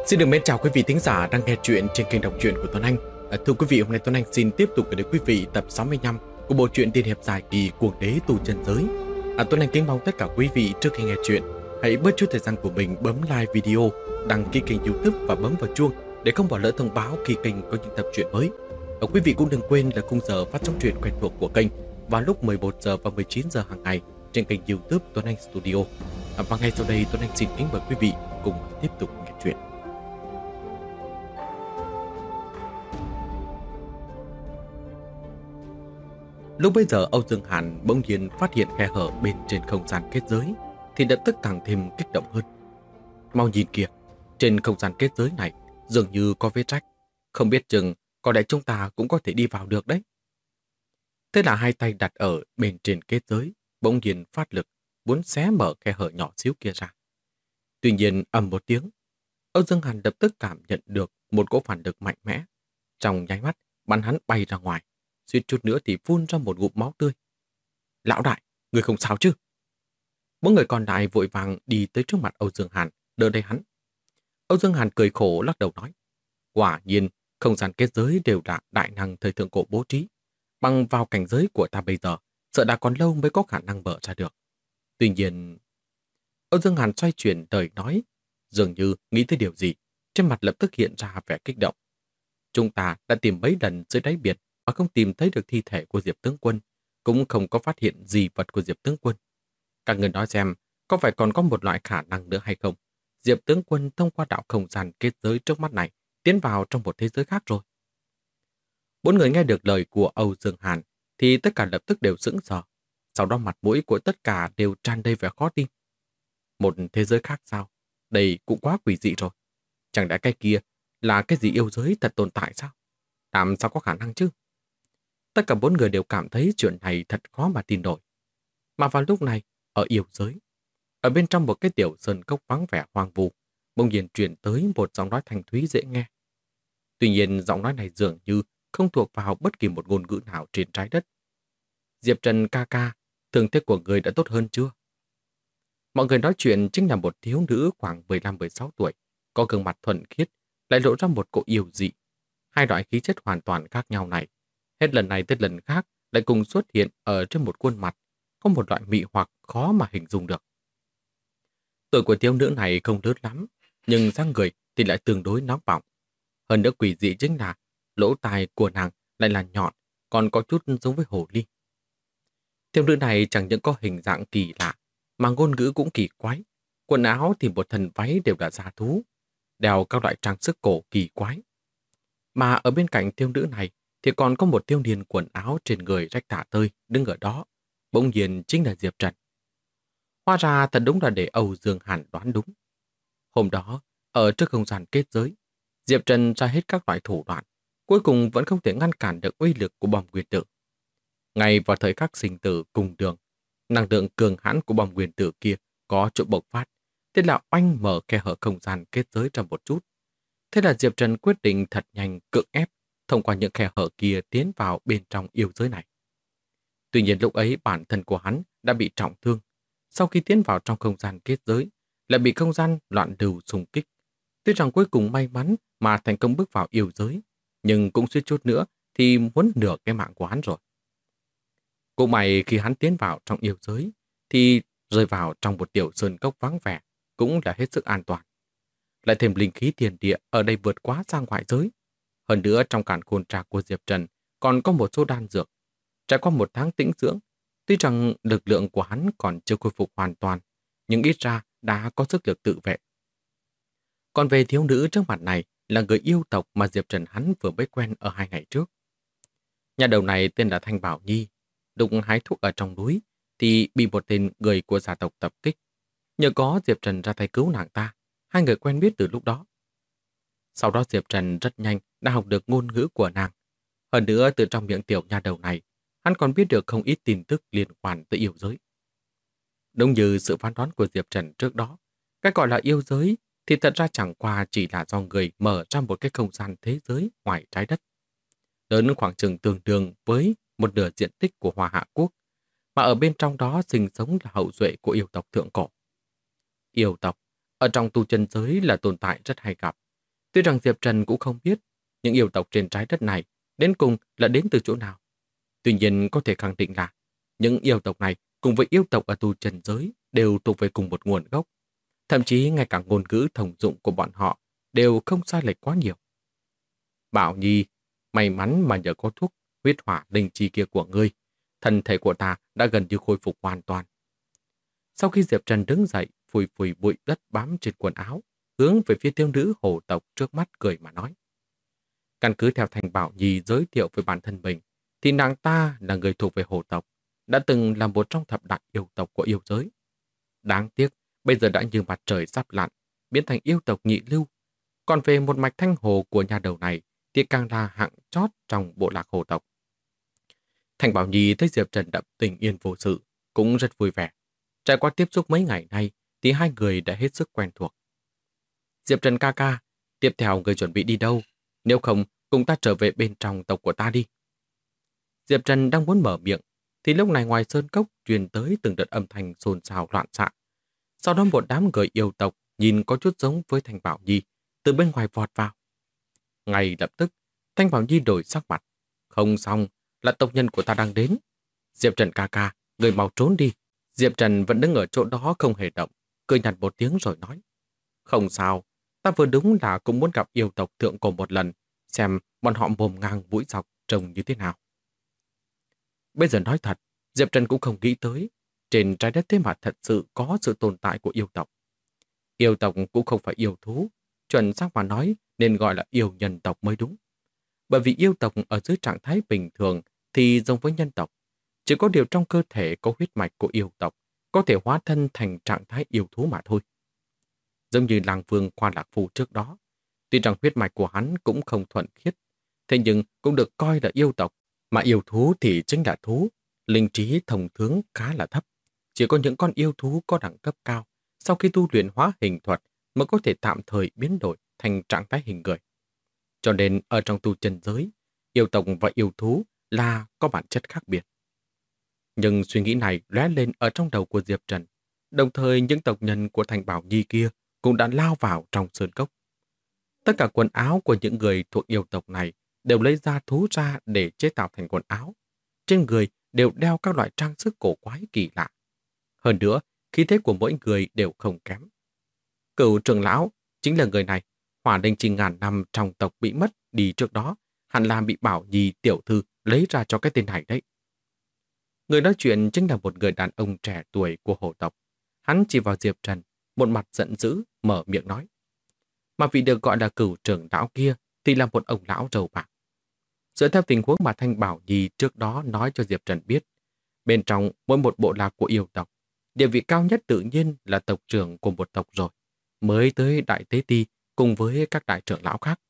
Xin được mến chào quý vị thính giả đang nghe chuyện trên kênh đọc truyện của Tuấn Anh. Thưa quý vị, hôm nay Tuấn Anh xin tiếp tục gửi đến quý vị tập 65 của bộ truyện tiên hiệp dài kỳ Cuồng đế tu chân giới. Tuấn Anh kính mong tất cả quý vị trước khi nghe chuyện hãy bớt chút thời gian của mình bấm like video, đăng ký kênh YouTube và bấm vào chuông để không bỏ lỡ thông báo khi kênh có những tập truyện mới. Quý vị cũng đừng quên là khung giờ phát sóng truyện quen thuộc của kênh vào lúc 11 giờ và 19 giờ hàng ngày trên kênh YouTube Tuấn Anh Studio. Và ngay sau đây Tuấn Anh xin kính mời quý vị cùng tiếp tục nghe chuyện. Lúc bấy giờ Âu Dương Hàn bỗng nhiên phát hiện khe hở bên trên không gian kết giới thì lập tức càng thêm kích động hơn. Mau nhìn kìa, trên không gian kết giới này dường như có vết rách, không biết chừng có lẽ chúng ta cũng có thể đi vào được đấy. Thế là hai tay đặt ở bên trên kết giới bỗng nhiên phát lực, muốn xé mở khe hở nhỏ xíu kia ra. Tuy nhiên ầm một tiếng, Âu Dương Hàn lập tức cảm nhận được một cỗ phản lực mạnh mẽ, trong nháy mắt bắn hắn bay ra ngoài, suýt chút nữa thì phun ra một ngụm máu tươi. Lão đại, người không sao chứ? Bốn người còn lại vội vàng đi tới trước mặt Âu Dương Hàn, đỡ lấy hắn. Âu Dương Hàn cười khổ lắc đầu nói, quả nhiên không gian kết giới đều là đại năng thời thượng cổ bố trí, bằng vào cảnh giới của ta bây giờ, sợ đã còn lâu mới có khả năng mở ra được. Tuy nhiên, Âu Dương Hàn xoay chuyển lời nói, dường như nghĩ tới điều gì, trên mặt lập tức hiện ra vẻ kích động. Chúng ta đã tìm mấy lần dưới đáy biển mà không tìm thấy được thi thể của Diệp tướng quân, cũng không có phát hiện gì vật của Diệp tướng quân. Các người nói xem, có phải còn có một loại khả năng nữa hay không? Diệp tướng quân thông qua đạo không gian kết giới trước mắt này, tiến vào trong một thế giới khác rồi. Bốn người nghe được lời của Âu Dương Hàn, thì tất cả lập tức đều sững sờ. Sau đó mặt mũi của tất cả đều tràn đầy vẻ khó tin. Một thế giới khác sao? Đây cũng quá quỷ dị rồi. Chẳng lẽ cái kia là cái gì yêu giới thật tồn tại sao? Làm sao có khả năng chứ? Tất cả bốn người đều cảm thấy chuyện này thật khó mà tin nổi. Mà vào lúc này, ở yêu giới, ở bên trong một cái tiểu sơn cốc vắng vẻ hoang vu, bỗng nhiên truyền tới một giọng nói thanh thúy dễ nghe. Tuy nhiên giọng nói này dường như không thuộc vào bất kỳ một ngôn ngữ nào trên trái đất. Diệp Trần ca ca, thương thế của người đã tốt hơn chưa? Mọi người nói chuyện chính là một thiếu nữ khoảng 15-16 tuổi, có gương mặt thuần khiết, lại lộ ra một cỗ yêu dị. Hai loại khí chất hoàn toàn khác nhau này, hết lần này tới lần khác lại cùng xuất hiện ở trên một khuôn mặt, có một loại mị hoặc khó mà hình dung được. Tuổi của thiếu nữ này không lớn lắm, nhưng dáng người thì lại tương đối nóng bỏng. Hơn nữa quỷ dị chính là lỗ tai của nàng lại là nhọn, còn có chút giống với hồ ly. Thiếu nữ này chẳng những có hình dạng kỳ lạ, mà ngôn ngữ cũng kỳ quái. Quần áo thì một thân váy đều là da thú, đeo các loại trang sức cổ kỳ quái. Mà ở bên cạnh thiếu nữ này thì còn có một thiếu niên quần áo trên người rách tả tơi đứng ở đó, bỗng nhiên chính là Diệp Trần. Hóa ra thật đúng là để Âu Dương Hàn đoán đúng. Hôm đó, ở trước không gian kết giới, Diệp Trần ra hết các loại thủ đoạn, cuối cùng vẫn không thể ngăn cản được uy lực của bom nguyên tử. Ngay vào thời khắc sinh tử cùng đường, năng lượng cường hãn của bom nguyên tử kia có chỗ bộc phát, thế là oanh mở khe hở không gian kết giới ra một chút. Thế là Diệp Trần quyết định thật nhanh cưỡng ép thông qua những khe hở kia tiến vào bên trong yêu giới này. Tuy nhiên lúc ấy bản thân của hắn đã bị trọng thương. Sau khi tiến vào trong không gian kết giới, lại bị không gian loạn lưu xung kích. Tuy rằng cuối cùng may mắn mà thành công bước vào yêu giới, nhưng cũng suýt chút nữa thì muốn nửa cái mạng của hắn rồi. Cũng may khi hắn tiến vào trong yêu giới, thì rơi vào trong một tiểu sơn cốc vắng vẻ, cũng là hết sức an toàn. Lại thêm linh khí thiên địa ở đây vượt quá sang ngoại giới. Hơn nữa trong càn khôn trạc của Diệp Trần còn có một số đan dược. Trải qua một tháng tĩnh dưỡng, tuy rằng lực lượng của hắn còn chưa khôi phục hoàn toàn, nhưng ít ra đã có sức lực tự vệ. Còn về thiếu nữ trước mặt này là người yêu tộc mà Diệp Trần hắn vừa mới quen ở 2 ngày trước. Nhà đầu này tên là Thanh Bảo Nhi, lúc hái thuốc ở trong núi thì bị một tên người của gia tộc tập kích. Nhờ có Diệp Trần ra tay cứu nàng ta, hai người quen biết từ lúc đó. Sau đó Diệp Trần rất nhanh đã học được ngôn ngữ của nàng. Hơn nữa từ trong miệng tiểu nha đầu này, hắn còn biết được không ít tin tức liên quan tới yêu giới. Đúng như sự phán đoán của Diệp Trần trước đó, cái gọi là yêu giới thì thật ra chẳng qua chỉ là do người mở ra một cái không gian thế giới ngoài trái đất. Lớn khoảng chừng tương đương với một nửa diện tích của Hoa Hạ Quốc, mà ở bên trong đó sinh sống là hậu duệ của yêu tộc thượng cổ. Yêu tộc, ở trong tu chân giới là tồn tại rất hay gặp, Tuy rằng Diệp Trần cũng không biết những yêu tộc trên trái đất này đến cùng là đến từ chỗ nào. Tuy nhiên có thể khẳng định là những yêu tộc này cùng với yêu tộc ở tu trần giới đều thuộc về cùng một nguồn gốc. Thậm chí ngay cả ngôn ngữ thông dụng của bọn họ đều không sai lệch quá nhiều. Bảo Nhi, may mắn mà nhờ có thuốc huyết hỏa linh chi kia của ngươi, thân thể của ta đã gần như khôi phục hoàn toàn. Sau khi Diệp Trần đứng dậy, phủi phủi bụi đất bám trên quần áo, hướng về phía thiếu nữ hồ tộc trước mắt cười mà nói. Căn cứ theo Thành Bảo Nhi giới thiệu với bản thân mình, thì nàng ta là người thuộc về hồ tộc, đã từng là một trong thập đại yêu tộc của yêu giới. Đáng tiếc, bây giờ đã như mặt trời sắp lặn, biến thành yêu tộc nhị lưu. Còn về một mạch thanh hồ của nhà đầu này, thì càng là hạng chót trong bộ lạc hồ tộc. Thành Bảo Nhi thấy Diệp Trần đậm tình yên vô sự, cũng rất vui vẻ. Trải qua tiếp xúc mấy ngày nay, thì hai người đã hết sức quen thuộc. Diệp Trần ca ca, tiếp theo người chuẩn bị đi đâu? Nếu không, cùng ta trở về bên trong tộc của ta đi. Diệp Trần đang muốn mở miệng, thì lúc này ngoài sơn cốc truyền tới từng đợt âm thanh xôn xao loạn xạ. Sau đó một đám người yêu tộc nhìn có chút giống với Thanh Bảo Nhi, từ bên ngoài vọt vào. Ngay lập tức, Thanh Bảo Nhi đổi sắc mặt. Không xong, là tộc nhân của ta đang đến. Diệp Trần ca ca, người mau trốn đi. Diệp Trần vẫn đứng ở chỗ đó không hề động, cười nhạt một tiếng rồi nói. Không sao, ta vừa đúng là cũng muốn gặp yêu tộc thượng cổ một lần, xem bọn họ mồm ngang mũi dọc trông như thế nào. Bây giờ nói thật, Diệp Trần cũng không nghĩ tới, trên trái đất thế mà thật sự có sự tồn tại của yêu tộc. Yêu tộc cũng không phải yêu thú, chuẩn xác mà nói nên gọi là yêu nhân tộc mới đúng. Bởi vì yêu tộc ở dưới trạng thái bình thường thì giống với nhân tộc. Chỉ có điều trong cơ thể có huyết mạch của yêu tộc có thể hóa thân thành trạng thái yêu thú mà thôi. Giống như Làng Vương Khoa Lạc Phu trước đó, tuy rằng huyết mạch của hắn cũng không thuần khiết, thế nhưng cũng được coi là yêu tộc, mà yêu thú thì chính là thú, linh trí thông thường khá là thấp. Chỉ có những con yêu thú có đẳng cấp cao, sau khi tu luyện hóa hình thuật mới có thể tạm thời biến đổi thành trạng thái hình người. Cho nên ở trong tu chân giới, yêu tộc và yêu thú là có bản chất khác biệt. Nhưng suy nghĩ này lóe lên ở trong đầu của Diệp Trần, đồng thời những tộc nhân của Thành Bảo Nhi kia cũng đã lao vào trong sơn cốc. Tất cả quần áo của những người thuộc yêu tộc này đều lấy da thú ra để chế tạo thành quần áo. Trên người đều đeo các loại trang sức cổ quái kỳ lạ. Hơn nữa, khí thế của mỗi người đều không kém. Cửu trưởng lão chính là người này, hỏa linh chi ngàn năm trong tộc bị mất đi trước đó, hẳn là bị Bảo Nhi tiểu thư lấy ra cho cái tên này đấy. Người nói chuyện chính là một người đàn ông trẻ tuổi của hồ tộc. Hắn chỉ vào Diệp Trần, một mặt giận dữ, mở miệng nói. Mà vị được gọi là cửu trưởng lão kia thì là một ông lão râu bạc. Dựa theo tình huống mà Thanh Bảo Nhi trước đó nói cho Diệp Trần biết, bên trong mỗi một bộ lạc của yêu tộc, địa vị cao nhất tự nhiên là tộc trưởng của một tộc rồi, mới tới Đại Tế Ti cùng với các đại trưởng lão khác.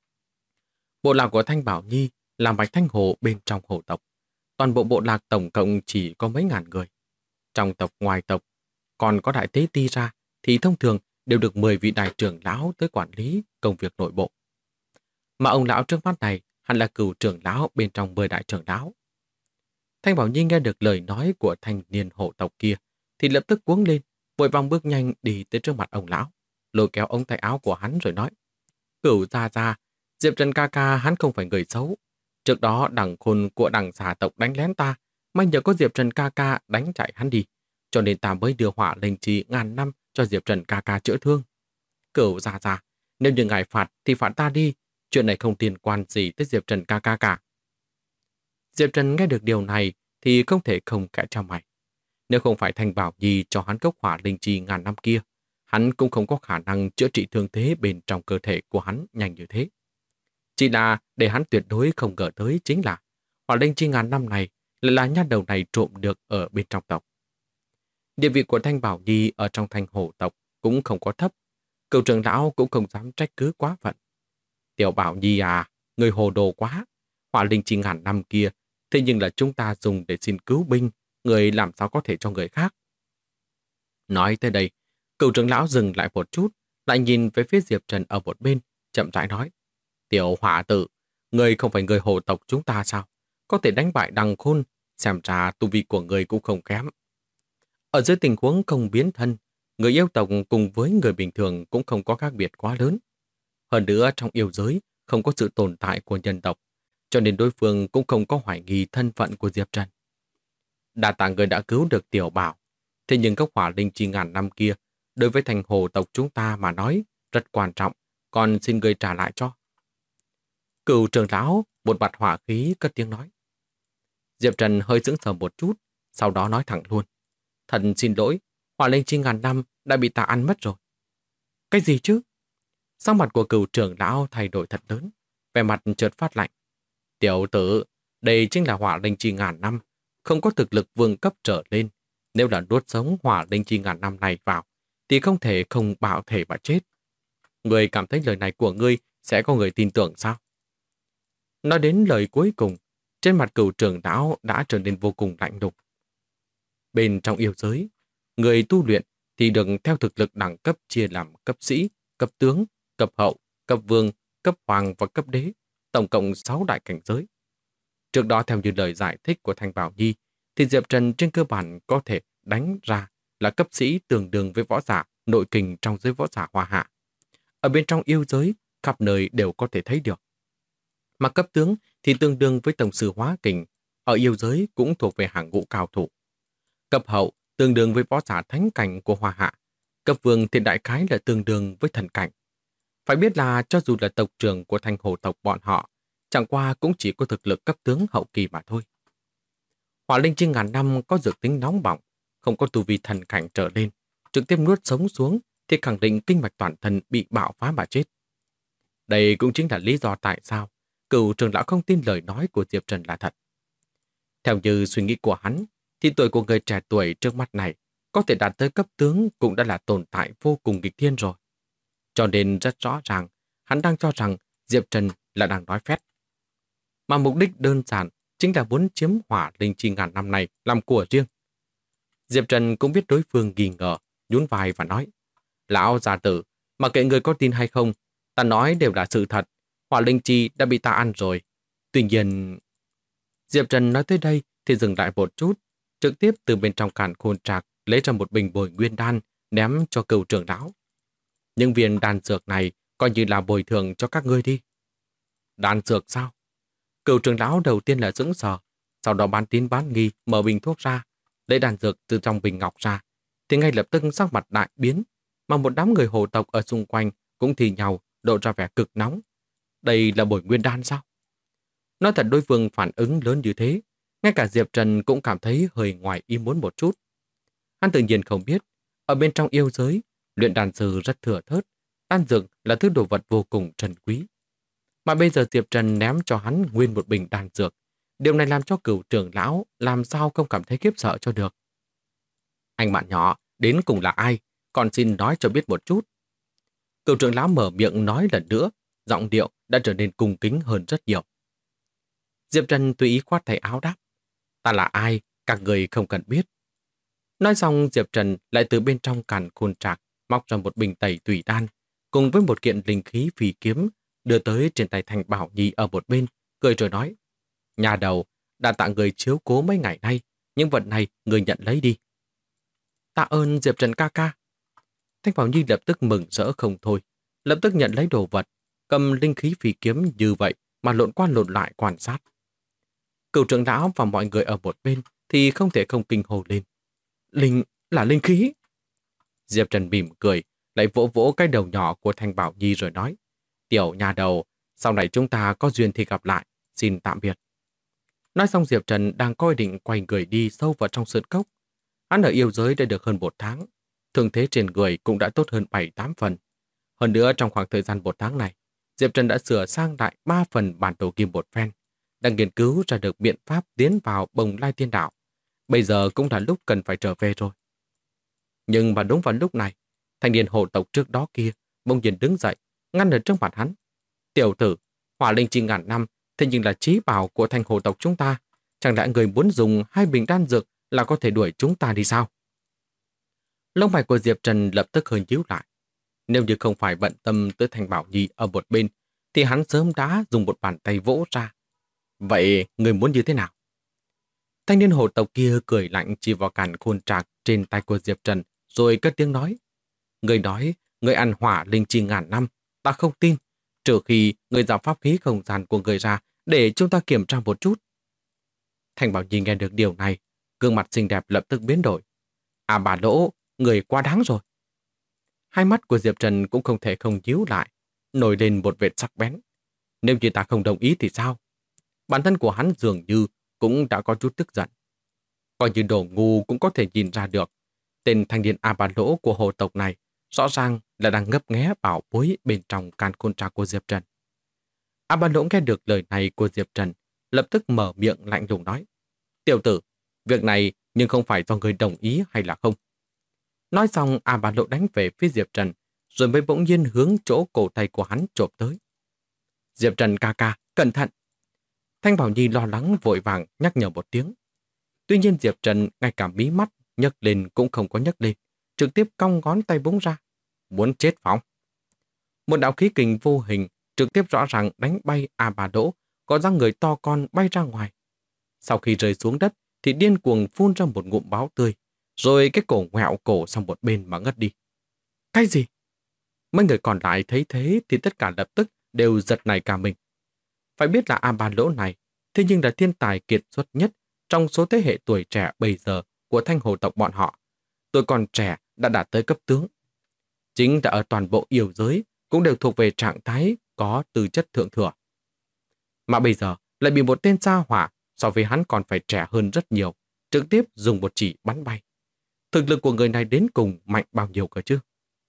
Bộ lạc của Thanh Bảo Nhi là mạch thanh hồ bên trong hồ tộc. Toàn bộ bộ lạc tổng cộng chỉ có mấy ngàn người. Trong tộc ngoài tộc, còn có Đại Tế Ti ra thì thông thường đều được 10 vị đại trưởng lão tới quản lý công việc nội bộ. Mà ông lão trước mắt này hẳn là cửu trưởng lão bên trong 10 đại trưởng lão. Thanh Bảo Nhi nghe được lời nói của thanh niên hộ tộc kia thì lập tức cuống lên, vội vàng bước nhanh đi tới trước mặt ông lão, lôi kéo ống tay áo của hắn rồi nói: Cửu gia gia, Diệp Trần ca ca hắn không phải người xấu. Trước đó đằng khôn của đằng xà tộc đánh lén ta, may nhờ có Diệp Trần ca ca đánh chạy hắn đi, cho nên ta mới đưa hỏa linh chi ngàn năm cho Diệp Trần ca ca chữa thương. Cửu gia gia, nếu như ngài phạt thì phạt ta đi, chuyện này không liên quan gì tới Diệp Trần ca ca cả. Diệp Trần nghe được điều này thì không thể không khẽ chau mày. Nếu không phải Thanh Bảo Nhi cho hắn cốc hỏa linh chi ngàn năm kia, hắn cũng không có khả năng chữa trị thương thế bên trong cơ thể của hắn nhanh như thế. Chỉ là để hắn tuyệt đối không ngờ tới chính là hỏa linh chi ngàn năm này lại là nha đầu này trộm được ở bên trong tộc. Địa vị của Thanh Bảo Nhi ở trong Thanh Hổ tộc cũng không có thấp, cựu trưởng lão cũng không dám trách cứ quá phận. Tiểu Bảo Nhi à, người hồ đồ quá, hỏa linh chi ngàn năm kia, thế nhưng là chúng ta dùng để xin cứu binh, người làm sao có thể cho người khác. Nói tới đây, cựu trưởng lão dừng lại một chút, lại nhìn về phía Diệp Trần ở một bên, chậm rãi nói: Tiểu hỏa tử, người không phải người hồ tộc chúng ta sao? Có thể đánh bại đằng khôn, xem ra tu vi của người cũng không kém. Ở dưới tình huống không biến thân, người yêu tộc cùng với người bình thường cũng không có khác biệt quá lớn. Hơn nữa trong yêu giới không có sự tồn tại của nhân tộc, cho nên đối phương cũng không có hoài nghi thân phận của Diệp Trần. Đa tạ người đã cứu được Tiểu Bảo, thế nhưng gốc hỏa linh chi ngàn năm kia, đối với thành hồ tộc chúng ta mà nói, rất quan trọng, còn xin người trả lại cho. Cửu trưởng lão một mặt hỏa khí cất tiếng nói. Diệp Trần hơi sững sờ một chút, sau đó nói thẳng luôn. Thần xin lỗi, hỏa linh chi ngàn năm đã bị ta ăn mất rồi. Cái gì chứ? Sắc mặt của cửu trưởng lão thay đổi thật lớn, vẻ mặt chợt phát lạnh. Tiểu tử, đây chính là hỏa linh chi ngàn năm, không có thực lực vương cấp trở lên. Nếu là nuốt sống hỏa linh chi ngàn năm này vào, thì không thể không bạo thể mà chết. Người cảm thấy lời này của ngươi sẽ có người tin tưởng sao? Nói đến lời cuối cùng, trên mặt cửu trưởng lão đã trở nên vô cùng lạnh lùng. Bên trong yêu giới, người tu luyện thì được theo thực lực đẳng cấp chia làm cấp sĩ, cấp tướng, cấp hậu, cấp vương, cấp hoàng và cấp đế, tổng cộng 6 đại cảnh giới. Trước đó theo như lời giải thích của Thanh Bảo Nhi, thì Diệp Trần trên cơ bản có thể đánh ra là cấp sĩ tương đương với võ giả nội kình trong giới võ giả Hoa Hạ. Ở bên trong yêu giới, khắp nơi đều có thể thấy được. Mà cấp tướng thì tương đương với tổng sư hóa kình, ở yêu giới cũng thuộc về hàng ngũ cao thủ. Cấp hậu tương đương với võ giả thánh cảnh của Hoa Hạ. Cấp vương thì đại khái là tương đương với thần cảnh. Phải biết là cho dù là tộc trưởng của Thanh Hồ tộc bọn họ, chẳng qua cũng chỉ có thực lực cấp tướng hậu kỳ mà thôi. Hỏa linh chi ngàn năm có dược tính nóng bỏng, không có tu vi thần cảnh trở lên, trực tiếp nuốt sống xuống thì khẳng định kinh mạch toàn thân bị bạo phá mà chết. Đây cũng chính là lý do tại sao cửu trưởng lão không tin lời nói của Diệp Trần là thật. Theo như suy nghĩ của hắn, thì tuổi của người trẻ tuổi trước mắt này có thể đạt tới cấp tướng cũng đã là tồn tại vô cùng nghịch thiên rồi. Cho nên rất rõ ràng, hắn đang cho rằng Diệp Trần là đang nói phét. Mà mục đích đơn giản chính là muốn chiếm hỏa linh chi ngàn năm này làm của riêng. Diệp Trần cũng biết đối phương nghi ngờ, nhún vai và nói: Lão già tử, mà kệ người có tin hay không, ta nói đều là sự thật. Hỏa linh chi đã bị ta ăn rồi. Tuy nhiên... Diệp Trần nói tới đây thì dừng lại một chút, trực tiếp từ bên trong càn khôn trạc lấy ra một bình bồi nguyên đan ném cho cửu trưởng lão. Những viên đan dược này coi như là bồi thường cho các ngươi đi. Đan dược sao? Cửu trưởng lão đầu tiên là sững sờ, sau đó bán tín bán nghi mở bình thuốc ra, lấy đan dược từ trong bình ngọc ra, thì ngay lập tức sắc mặt đại biến, mà một đám người hồ tộc ở xung quanh cũng thì nhau lộ ra vẻ cực nóng. Đây là bồi nguyên đan sao? Nói thật đối phương phản ứng lớn như thế, ngay cả Diệp Trần cũng cảm thấy hơi ngoài ý muốn một chút. Hắn tự nhiên không biết, ở bên trong yêu giới, luyện đan sư rất thừa thớt, đan dược là thứ đồ vật vô cùng trân quý. Mà bây giờ Diệp Trần ném cho hắn nguyên một bình đan dược, điều này làm cho cửu trưởng lão làm sao không cảm thấy khiếp sợ cho được. Anh bạn nhỏ, đến cùng là ai? Còn xin nói cho biết một chút. Cửu trưởng lão mở miệng nói lần nữa, giọng điệu đã trở nên cung kính hơn rất nhiều. Diệp Trần tùy ý khoát tay áo đáp: Ta là ai, các người không cần biết. Nói xong Diệp Trần lại từ bên trong càn khôn trạc móc ra một bình tẩy tùy đan, cùng với một kiện linh khí phi kiếm, đưa tới trên tay Thanh Bảo Nhi ở một bên, cười rồi nói: Nhà đầu, đã tạ người chiếu cố mấy ngày nay, những vật này người nhận lấy đi. Tạ ơn Diệp Trần ca ca. Thanh Bảo Nhi lập tức mừng rỡ không thôi, lập tức nhận lấy đồ vật, cầm linh khí phi kiếm như vậy mà lộn qua lộn lại quan sát. Cửu trưởng lão và mọi người ở một bên thì không thể không kinh hồ lên. Là linh khí. Diệp Trần mỉm cười, lại vỗ vỗ cái đầu nhỏ của Thanh Bảo Nhi rồi nói: Tiểu nhà đầu, sau này chúng ta có duyên thì gặp lại, xin tạm biệt. Nói xong Diệp Trần đang coi định quay người đi sâu vào trong sơn cốc. Hắn ở yêu giới đã được hơn 1 tháng, thương thế trên người cũng đã tốt hơn 7-8 phần. Hơn nữa trong khoảng thời gian 1 tháng này, Diệp Trần đã sửa sang lại 3 phần bản đồ kim một phen, đang nghiên cứu ra được biện pháp tiến vào Bồng Lai Tiên Đảo. Bây giờ cũng là lúc cần phải trở về rồi. Nhưng mà đúng vào lúc này, thanh niên hộ tộc trước đó kia bỗng nhiên đứng dậy, ngăn ở trước mặt hắn. Tiểu tử, hỏa linh chi ngàn năm, thế nhưng là chí bảo của thanh hộ tộc chúng ta. Chẳng lẽ người muốn dùng 2 bình đan dược là có thể đuổi chúng ta đi sao? Lông mày của Diệp Trần lập tức hơi nhíu lại. Nếu như không phải bận tâm tới Thanh Bảo Nhi ở một bên, thì hắn sớm đã dùng một bàn tay vỗ ra. Vậy người muốn như thế nào? Thanh niên hộ tộc kia cười lạnh chỉ vào càn khôn trạc trên tay của Diệp Trần, rồi cất tiếng nói. Người nói, người ăn hỏa linh chi ngàn năm, ta không tin. trừ khi người giao pháp khí không gian của người ra để chúng ta kiểm tra một chút. Thanh Bảo Nhi nghe được điều này, gương mặt xinh đẹp lập tức biến đổi. À bà Lỗ, người quá đáng rồi. Hai mắt của Diệp Trần cũng không thể không nhíu lại, nổi lên một vệt sắc bén. Nếu như ta không đồng ý thì sao? Bản thân của hắn dường như cũng đã có chút tức giận. Coi như đồ ngu cũng có thể nhìn ra được. Tên thanh niên A Ba Lỗ của hồ tộc này rõ ràng là đang ngấp nghé bảo bối bên trong can côn trà của Diệp Trần. A Ba Lỗ nghe được lời này của Diệp Trần, lập tức mở miệng lạnh lùng nói. Tiểu tử, việc này nhưng không phải do người đồng ý hay là không. Nói xong, A Ba Lỗ đánh về phía Diệp Trần, rồi mới bỗng nhiên hướng chỗ cổ tay của hắn chộp tới. Diệp Trần ca ca, cẩn thận! Thanh Bảo Nhi lo lắng vội vàng nhắc nhở một tiếng. Tuy nhiên Diệp Trần ngay cả mí mắt nhấc lên cũng không có nhấc lên, trực tiếp cong ngón tay búng ra. Muốn chết phóng. Một đạo khí kình vô hình trực tiếp rõ ràng đánh bay A Ba Lỗ, có dáng người to con bay ra ngoài. Sau khi rơi xuống đất thì điên cuồng phun ra một ngụm máu tươi, rồi cái cổ ngoẹo cổ sang một bên mà ngất đi. Cái gì? Mấy người còn lại thấy thế thì tất cả lập tức đều giật nảy cả mình. Phải biết là A Ba Lỗ này thế nhưng là thiên tài kiệt xuất nhất trong số thế hệ tuổi trẻ bây giờ của Thanh Hồ tộc bọn họ. Tuổi còn trẻ đã đạt tới cấp tướng. Chính là ở toàn bộ yêu giới cũng đều thuộc về trạng thái có tư chất thượng thừa. Mà bây giờ lại bị một tên gia hỏa so với hắn còn phải trẻ hơn rất nhiều, trực tiếp dùng một chỉ bắn bay. Thực lực của người này đến cùng mạnh bao nhiêu cơ chứ?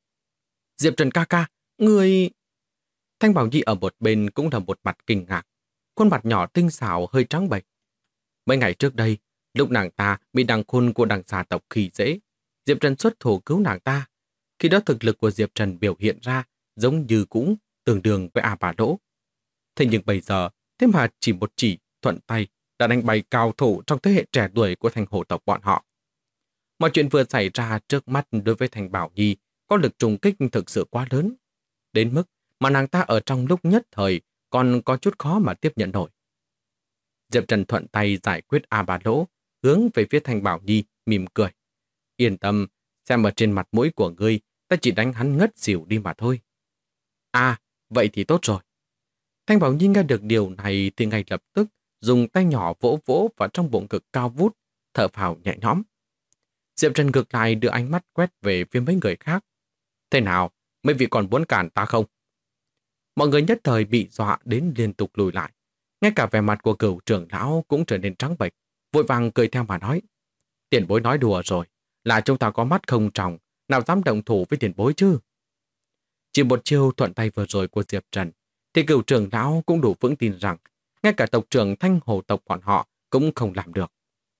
Diệp Trần ca ca, người... Thanh Bảo Nhi ở một bên cũng là một mặt kinh ngạc, khuôn mặt nhỏ tinh xảo hơi trắng bệch. Mấy ngày trước đây, lúc nàng ta bị đằng khôn của đằng xà tộc khi dễ, Diệp Trần xuất thủ cứu nàng ta. Khi đó thực lực của Diệp Trần biểu hiện ra giống như cũng tương đương với A Ba Lỗ. Thế nhưng bây giờ, thế mà chỉ một chỉ thuận tay đã đánh bay cao thủ trong thế hệ trẻ tuổi của Thanh Hồ tộc bọn họ. Mọi chuyện vừa xảy ra trước mắt đối với Thanh Bảo Nhi có lực trùng kích thực sự quá lớn, đến mức mà nàng ta ở trong lúc nhất thời còn có chút khó mà tiếp nhận nổi. Diệp Trần thuận tay giải quyết A Ba Lỗ, hướng về phía Thanh Bảo Nhi, mỉm cười. Yên tâm, xem ở trên mặt mũi của ngươi, ta chỉ đánh hắn ngất xỉu đi mà thôi. À, vậy thì tốt rồi. Thanh Bảo Nhi nghe được điều này thì ngay lập tức dùng tay nhỏ vỗ vỗ vào trong bụng ngực cao vút, thở phào nhẹ nhõm. Diệp Trần ngược lại đưa ánh mắt quét về phía mấy người khác. Thế nào, mấy vị còn muốn cản ta không? Mọi người nhất thời bị dọa đến liên tục lùi lại. Ngay cả vẻ mặt của Cửu trưởng lão cũng trở nên trắng bệch, vội vàng cười theo mà nói. Tiền bối nói đùa rồi, là chúng ta có mắt không tròng, nào dám động thủ với tiền bối chứ? Chỉ một chiêu thuận tay vừa rồi của Diệp Trần, thì Cửu trưởng lão cũng đủ vững tin rằng ngay cả tộc trưởng Thanh Hồ tộc bọn họ cũng không làm được.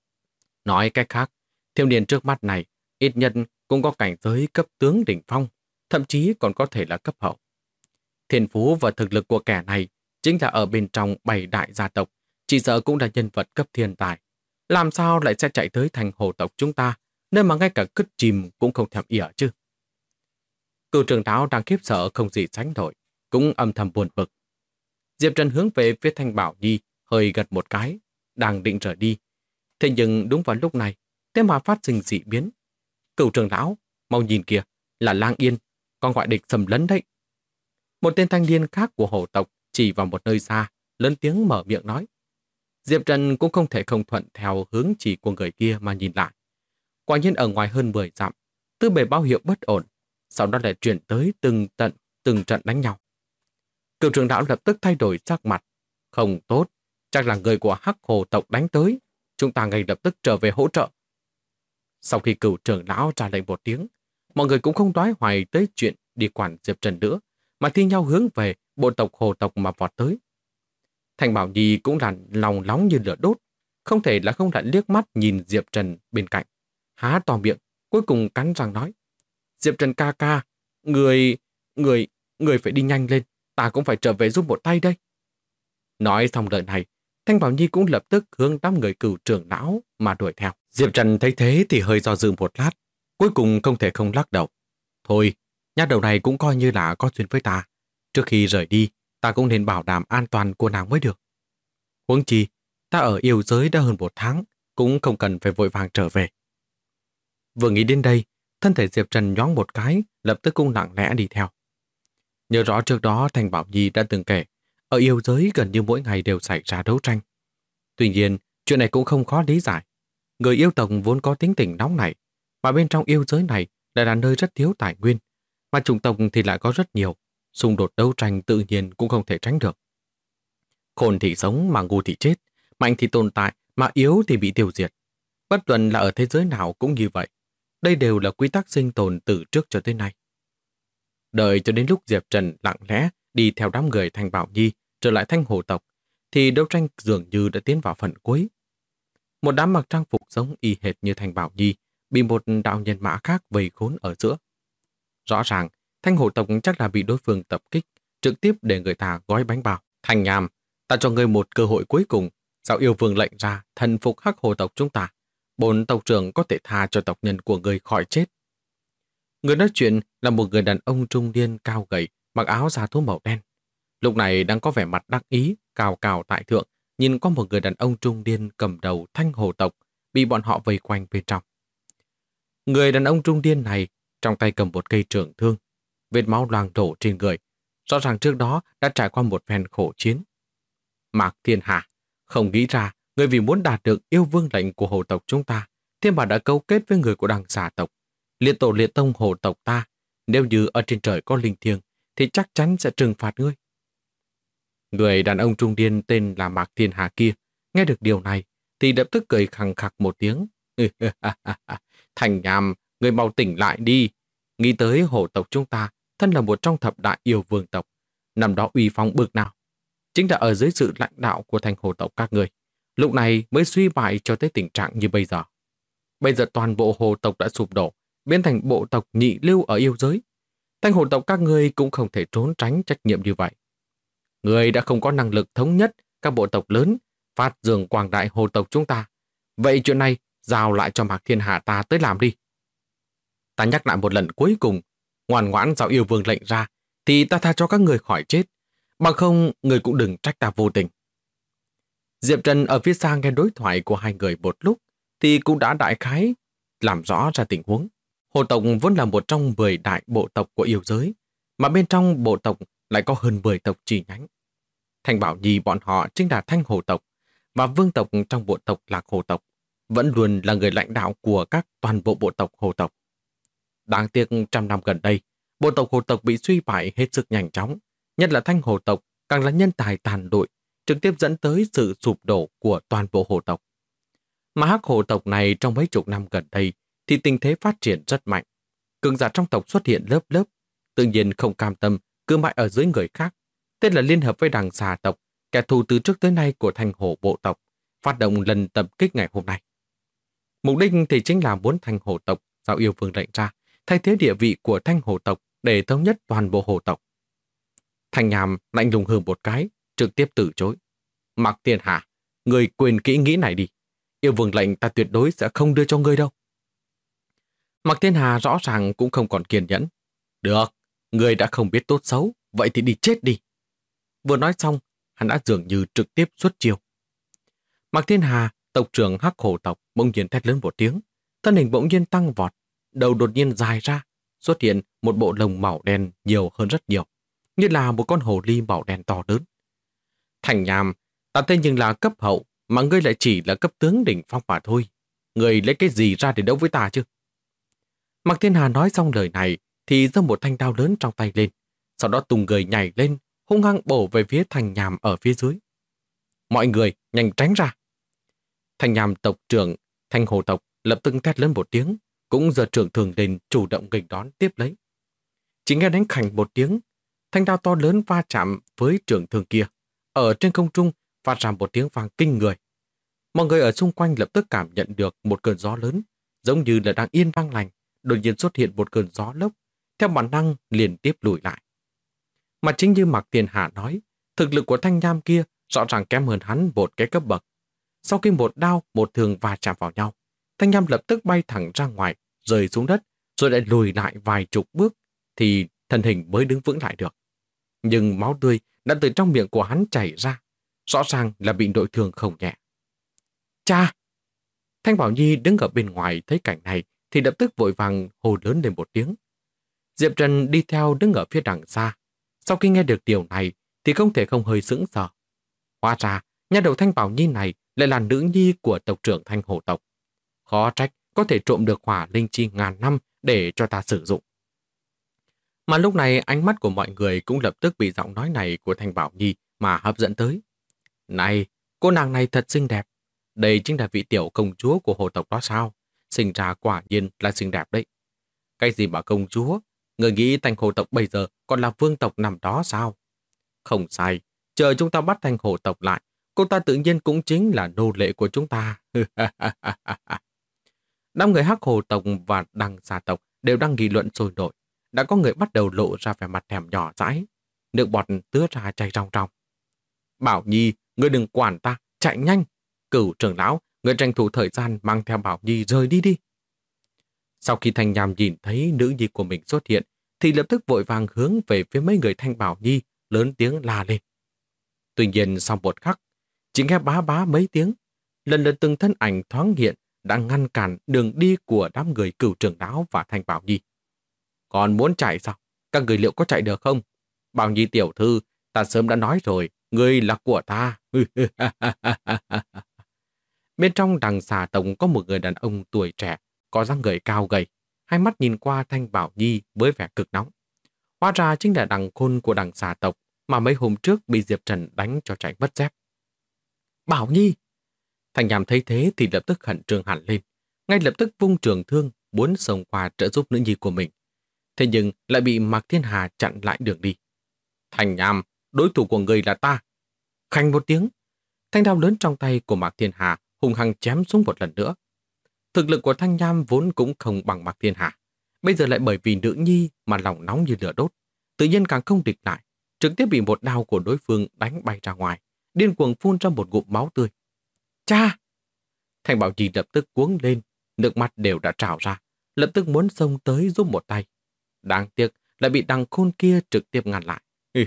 Nói cách khác, thiếu niên trước mắt này ít nhất cũng có cảnh giới cấp tướng đỉnh phong, thậm chí còn có thể là cấp hậu. Thiên phú và thực lực của kẻ này chính là ở bên trong 7 đại gia tộc, chỉ sợ cũng là nhân vật cấp thiên tài. Làm sao lại sẽ chạy tới Thanh Hồ tộc chúng ta, nơi mà ngay cả cứt chìm cũng không thèm ỉa chứ? Cửu trưởng lão đang khiếp sợ không gì sánh nổi, cũng âm thầm buồn bực. Diệp Trần hướng về phía Thanh Bảo Nhi, hơi gật một cái, đang định rời đi. Thế nhưng đúng vào lúc này, thế mà phát sinh dị biến. Cửu trưởng lão, mau nhìn kìa, là Lang Yên, con gọi địch xâm lấn đấy. Một tên thanh niên khác của hồ tộc chỉ vào một nơi xa, lớn tiếng mở miệng nói. Diệp Trần cũng không thể không thuận theo hướng chỉ của người kia mà nhìn lại. Quả nhiên ở ngoài hơn 10 dặm, tư bề báo hiệu bất ổn, sau đó lại chuyển tới từng trận đánh nhau. Cửu trưởng lão lập tức thay đổi sắc mặt. Không tốt, chắc là người của Hắc Hồ tộc đánh tới, chúng ta ngay lập tức trở về hỗ trợ. Sau khi cửu trưởng lão ra lệnh một tiếng, mọi người cũng không đoái hoài tới chuyện đi quản Diệp Trần nữa, mà thi nhau hướng về bộ tộc Hồ tộc mà vọt tới. Thanh Bảo Nhi cũng là lòng nóng như lửa đốt, không thể là không lại liếc mắt nhìn Diệp Trần bên cạnh. Há to miệng, cuối cùng cắn răng nói. Diệp Trần ca ca, người phải đi nhanh lên, ta cũng phải trở về giúp một tay đây. Nói xong lời này, Thanh Bảo Nhi cũng lập tức hướng đám người cửu trưởng lão mà đuổi theo. Diệp Trần thấy thế thì hơi do dự một lát, cuối cùng không thể không lắc đầu. Thôi, nhát đầu này cũng coi như là có duyên với ta. Trước khi rời đi, ta cũng nên bảo đảm an toàn của nàng mới được. Huống chi, ta ở yêu giới đã hơn 1 tháng, cũng không cần phải vội vàng trở về. Vừa nghĩ đến đây, thân thể Diệp Trần nhoáng một cái, lập tức cũng lặng lẽ đi theo. Nhớ rõ trước đó Thành Bảo Nhi đã từng kể, ở yêu giới gần như mỗi ngày đều xảy ra đấu tranh. Tuy nhiên, chuyện này cũng không khó lý giải. Người yêu tộc vốn có tính tình nóng nảy, mà bên trong yêu giới này lại là nơi rất thiếu tài nguyên, mà chủng tộc thì lại có rất nhiều, xung đột đấu tranh tự nhiên cũng không thể tránh được. Khôn thì sống mà ngu thì chết, mạnh thì tồn tại mà yếu thì bị tiêu diệt. Bất luận là ở thế giới nào cũng như vậy. Đây đều là quy tắc sinh tồn từ trước cho tới nay. Đợi cho đến lúc Diệp Trần lặng lẽ đi theo đám người Thành Bảo Nhi trở lại Thanh Hồ tộc, thì đấu tranh dường như đã tiến vào phần cuối. Một đám mặc trang phục giống y hệt như Thành Bảo Nhi bị một đạo nhân mã khác vây khốn ở giữa. Rõ ràng, Thanh Hồ tộc chắc là bị đối phương tập kích, trực tiếp để người ta gói bánh bao. Thành Nham, ta cho ngươi một cơ hội cuối cùng, sao yêu vương lệnh ra thần phục Hắc Hồ tộc chúng ta. Bổn tộc trưởng có thể tha cho tộc nhân của ngươi khỏi chết. Người nói chuyện là một người đàn ông trung niên cao gầy, mặc áo da thú màu đen. Lúc này đang có vẻ mặt đắc ý, cao cao tại thượng, nhìn có một người đàn ông trung niên cầm đầu Thanh Hồ tộc, bị bọn họ vây quanh bên trong. Người đàn ông trung niên này trong tay cầm một cây trường thương, vết máu loang đổ trên người, rõ ràng trước đó đã trải qua một phen khổ chiến. Mạc Thiên Hà, không nghĩ ra người vì muốn đạt được yêu vương lệnh của hồ tộc chúng ta, thiên bà đã cấu kết với người của đằng xà tộc, liệt tổ liệt tông hồ tộc ta. Nếu như ở trên trời có linh thiêng, thì chắc chắn sẽ trừng phạt ngươi. Người đàn ông trung niên tên là Mạc Thiên Hà kia, nghe được điều này, thì lập tức cười khằng khặc một tiếng. Thành Nham, người mau tỉnh lại đi. Nghĩ tới hồ tộc chúng ta, thân là một trong thập đại yêu vương tộc. Năm đó uy phong bực nào. Chính là ở dưới sự lãnh đạo của thành hồ tộc các người. Lúc này mới suy bại cho tới tình trạng như bây giờ. Bây giờ toàn bộ hồ tộc đã sụp đổ, biến thành bộ tộc nhị lưu ở yêu giới. Thành hồ tộc các ngươi cũng không thể trốn tránh trách nhiệm như vậy. Người đã không có năng lực thống nhất các bộ tộc lớn, phát dương quảng đại hồ tộc chúng ta. Vậy chuyện này giao lại cho Mạc Thiên Hà ta tới làm đi. Ta nhắc lại một lần cuối cùng, ngoan ngoãn giao yêu vương lệnh ra, thì ta tha cho các người khỏi chết. Bằng không, người cũng đừng trách ta vô tình. Diệp Trần ở phía xa nghe đối thoại của hai người một lúc, thì cũng đã đại khái làm rõ ra tình huống. Hồ tộc vốn là một trong 10 đại bộ tộc của yêu giới, mà bên trong bộ tộc lại có hơn 10 tộc chi nhánh. Thành Bảo Nhi bọn họ chính là Thanh Hồ tộc, và vương tộc trong bộ tộc Lạc Hồ tộc, vẫn luôn là người lãnh đạo của các toàn bộ bộ tộc Hồ tộc. Đáng tiếc trăm năm gần đây, bộ tộc Hồ tộc bị suy bại hết sức nhanh chóng, nhất là Thanh Hồ tộc càng là nhân tài tàn lụi, trực tiếp dẫn tới sự sụp đổ của toàn bộ hồ tộc. Mà Hắc Hồ tộc này trong mấy chục năm gần đây thì tình thế phát triển rất mạnh. Cường giả trong tộc xuất hiện lớp lớp, tự nhiên không cam tâm, cứ mãi ở dưới người khác. Tên là liên hợp với đằng xà tộc, kẻ thù từ trước tới nay của Thanh Hồ bộ tộc, phát động lần tập kích ngày hôm nay. Mục đích thì chính là muốn Thanh Hồ tộc giao yêu vương lệnh ra, thay thế địa vị của Thanh Hồ tộc để thống nhất toàn bộ hồ tộc. Thành Nham lạnh lùng hừ một cái, trực tiếp từ chối. Mạc Thiên Hà, người quên kỹ nghĩ này đi. Yêu vương lệnh ta tuyệt đối sẽ không đưa cho ngươi đâu. Mạc Thiên Hà rõ ràng cũng không còn kiên nhẫn. Được, ngươi đã không biết tốt xấu, vậy thì đi chết đi. Vừa nói xong, hắn đã dường như trực tiếp xuất chiêu. Mạc Thiên Hà, tộc trưởng Hắc Hồ tộc, bỗng nhiên thét lớn một tiếng, thân hình bỗng nhiên tăng vọt, đầu đột nhiên dài ra, xuất hiện một bộ lông màu đen nhiều hơn rất nhiều, như là một con hồ ly màu đen to lớn. Thành Nham, ta tên nhưng là cấp hậu, mà ngươi lại chỉ là cấp tướng đỉnh phong mà thôi. Ngươi lấy cái gì ra để đấu với ta chứ? Mạc Thiên Hà nói xong lời này, thì giơ một thanh đao lớn trong tay lên, sau đó tung người nhảy lên, hung hăng bổ về phía Thành Nham ở phía dưới. Mọi người nhanh tránh ra. Thành Nham tộc trưởng Thanh Hồ tộc lập tức thét lớn một tiếng, cũng giơ trường thường lên chủ động nghênh đón tiếp lấy. Chỉ nghe đánh khành một tiếng, thanh đao to lớn va chạm với trường thương kia, ở trên không trung phát ra một tiếng vang kinh người. Mọi người ở xung quanh lập tức cảm nhận được một cơn gió lớn, giống như là đang yên vang lành, đột nhiên xuất hiện một cơn gió lốc, theo bản năng liền tiếp lùi lại. Mà chính như Mạc Thiên Hà nói, thực lực của Thanh Nham kia rõ ràng kém hơn hắn một cái cấp bậc. Sau khi một đao một thương va chạm vào nhau, Thanh Nham lập tức bay thẳng ra ngoài, rơi xuống đất, rồi lại lùi lại vài chục bước, thì thân hình mới đứng vững lại được. Nhưng máu tươi đã từ trong miệng của hắn chảy ra, rõ ràng là bị nội thương không nhẹ. Cha! Thanh Bảo Nhi đứng ở bên ngoài thấy cảnh này thì lập tức vội vàng hô lớn lên một tiếng. Diệp Trần đi theo đứng ở phía đằng xa, Sau khi nghe được điều này thì không thể không hơi sững sờ. Hóa ra, nhà đầu Thanh Bảo Nhi này lại là nữ nhi của tộc trưởng Thanh Hồ tộc. Khó trách có thể trộm được hỏa linh chi ngàn năm để cho ta sử dụng. Mà lúc này ánh mắt của mọi người cũng lập tức bị giọng nói này của Thanh Bảo Nhi mà hấp dẫn tới. Này, cô nàng này thật xinh đẹp. Đây chính là vị tiểu công chúa của hồ tộc đó sao? Sinh ra quả nhiên là xinh đẹp đấy. Cái gì mà công chúa? Người nghĩ Thanh Hồ tộc bây giờ còn là vương tộc nằm đó sao? Không sai, chờ chúng ta bắt Thanh Hồ tộc lại, cô ta tự nhiên cũng chính là nô lệ của chúng ta. Đám người Hắc Hồ tộc và Đằng Xà tộc đều đang nghị luận sôi nổi. Đã có người bắt đầu lộ ra vẻ mặt thèm nhỏ dãi. Nước bọt tứa ra chảy ròng ròng. Bảo Nhi, ngươi đừng quản ta, chạy nhanh. Cửu trưởng lão, ngươi tranh thủ thời gian mang theo Bảo Nhi rời đi đi. Sau khi Thanh Nham nhìn thấy nữ nhi của mình xuất hiện, thì lập tức vội vàng hướng về phía mấy người Thanh Bảo Nhi, lớn tiếng la lên. Tuy nhiên sau một khắc, chỉ nghe bá bá mấy tiếng, lần lượt từng thân ảnh thoáng hiện đã ngăn cản đường đi của đám người Cửu trưởng lão và Thanh Bảo Nhi. Còn muốn chạy sao? Các người liệu có chạy được không? Bảo Nhi tiểu thư, ta sớm đã nói rồi, ngươi là của ta. Bên trong Đằng Xà tộc có một người đàn ông tuổi trẻ, có dáng người cao gầy, hai mắt nhìn qua Thanh Bảo Nhi với vẻ cực nóng. Hóa ra chính là Đằng Khôn của Đằng Xà tộc mà mấy hôm trước bị Diệp Trần đánh cho chạy mất dép. Bảo Nhi! Thanh Nham thấy thế thì lập tức khẩn trương hẳn lên, ngay lập tức vung trường thương muốn xông qua trợ giúp nữ nhi của mình. Thế nhưng lại bị Mạc Thiên Hà chặn lại đường đi. Thanh Nham, đối thủ của người là ta. Khanh một tiếng, thanh đao lớn trong tay của Mạc Thiên Hà hung hăng chém xuống một lần nữa. Thực lực của Thanh Nham vốn cũng không bằng Mạc Thiên Hà, bây giờ lại bởi vì nữ nhi mà lòng nóng như lửa đốt, tự nhiên càng không địch lại, trực tiếp bị một đao của đối phương đánh bay ra ngoài, điên cuồng phun ra một ngụm máu tươi. Cha! Thanh Bảo Nhi lập tức cuống lên, nước mắt đều đã trào ra, lập tức muốn xông tới giúp một tay. Đáng tiếc lại bị Đằng Khôn kia trực tiếp ngăn lại.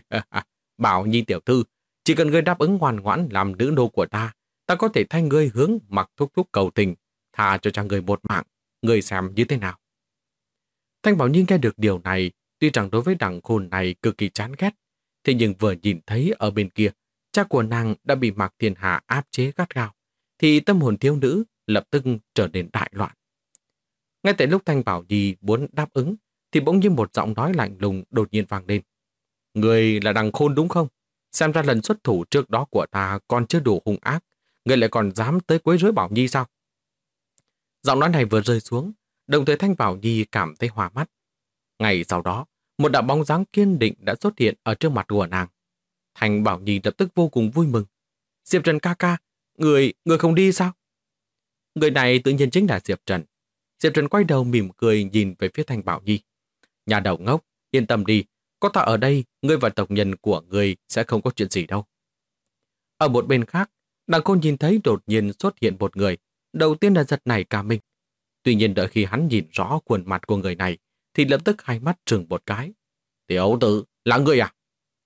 Bảo Nhi tiểu thư, chỉ cần ngươi đáp ứng ngoan ngoãn làm nữ nô của ta, ta có thể thay ngươi hướng Mặc Thúc Thúc cầu tình, tha cho người một mạng, ngươi xem như thế nào. Thanh Bảo Nhi nghe được điều này, tuy rằng đối với Đằng Khôn này cực kỳ chán ghét, thế nhưng vừa nhìn thấy ở bên kia, cha của nàng đã bị Mạc Thiên Hà áp chế gắt gao, thì tâm hồn thiếu nữ lập tức trở nên đại loạn. Ngay tại lúc Thanh Bảo Nhi muốn đáp ứng, thì bỗng nhiên một giọng nói lạnh lùng đột nhiên vang lên. Người là Đằng Khôn đúng không? Xem ra lần xuất thủ trước đó của ta còn chưa đủ hung ác, người lại còn dám tới quấy rối Bảo Nhi sao? Giọng nói này vừa rơi xuống, đồng thời Thanh Bảo Nhi cảm thấy hoa mắt. Ngày sau đó, một đạo bóng dáng kiên định đã xuất hiện ở trước mặt của nàng. Thanh Bảo Nhi lập tức vô cùng vui mừng. Diệp Trần ca ca, người không đi sao? Người này tự nhiên chính là Diệp Trần. Diệp Trần quay đầu mỉm cười nhìn về phía Thanh Bảo Nhi. Nhà đầu ngốc, yên tâm đi, có ta ở đây, ngươi và tộc nhân của ngươi sẽ không có chuyện gì đâu. Ở một bên khác, Đằng Khôn nhìn thấy đột nhiên xuất hiện một người, đầu tiên là giật nảy cả mình. Tuy nhiên đợi khi hắn nhìn rõ khuôn mặt của người này, thì lập tức hai mắt trừng một cái. Tiểu tử, là ngươi à?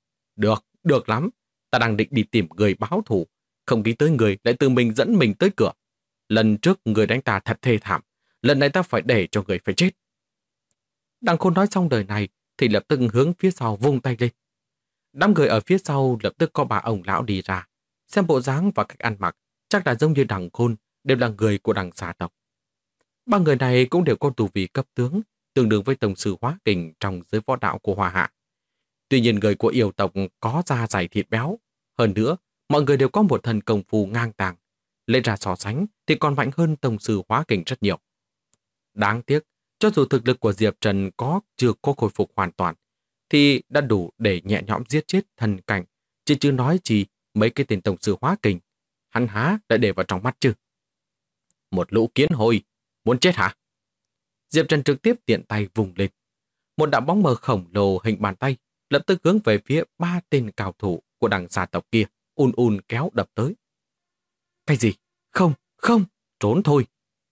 Được lắm, ta đang định đi tìm người báo thù, không nghĩ tới người lại tự mình dẫn mình tới cửa. Lần trước người đánh ta thật thê thảm, lần này ta phải để cho người phải chết. Đằng Khôn nói xong đời này thì lập tức hướng phía sau vung tay lên. Đám người ở phía sau lập tức có 3 ông lão đi ra. Xem bộ dáng và cách ăn mặc, chắc là giống như Đằng Khôn, đều là người của Đằng Xà tộc. 3 người này cũng đều có tu vi cấp tướng, tương đương với tổng sư hóa kình trong giới võ đạo của Hoa Hạ. Tuy nhiên người của yêu tộc có da dày thịt béo. Hơn nữa, mọi người đều có một thần công phu ngang tàng. Lên ra so sánh thì còn mạnh hơn tổng sư hóa kình rất nhiều. Đáng tiếc, cho dù thực lực của Diệp Trần chưa có khôi phục hoàn toàn, thì đã đủ để nhẹ nhõm giết chết thần cảnh, chứ chưa nói gì mấy cái tên tổng sư hóa kình. Hắn há đã để vào trong mắt chứ. Một lũ kiến hôi, muốn chết hả? Diệp Trần trực tiếp tiện tay vùng lên. Một đạo bóng mờ khổng lồ hình bàn tay lập tức hướng về phía 3 tên cao thủ của Đằng Xà tộc kia, kéo đập tới. Cái gì? Không, trốn thôi.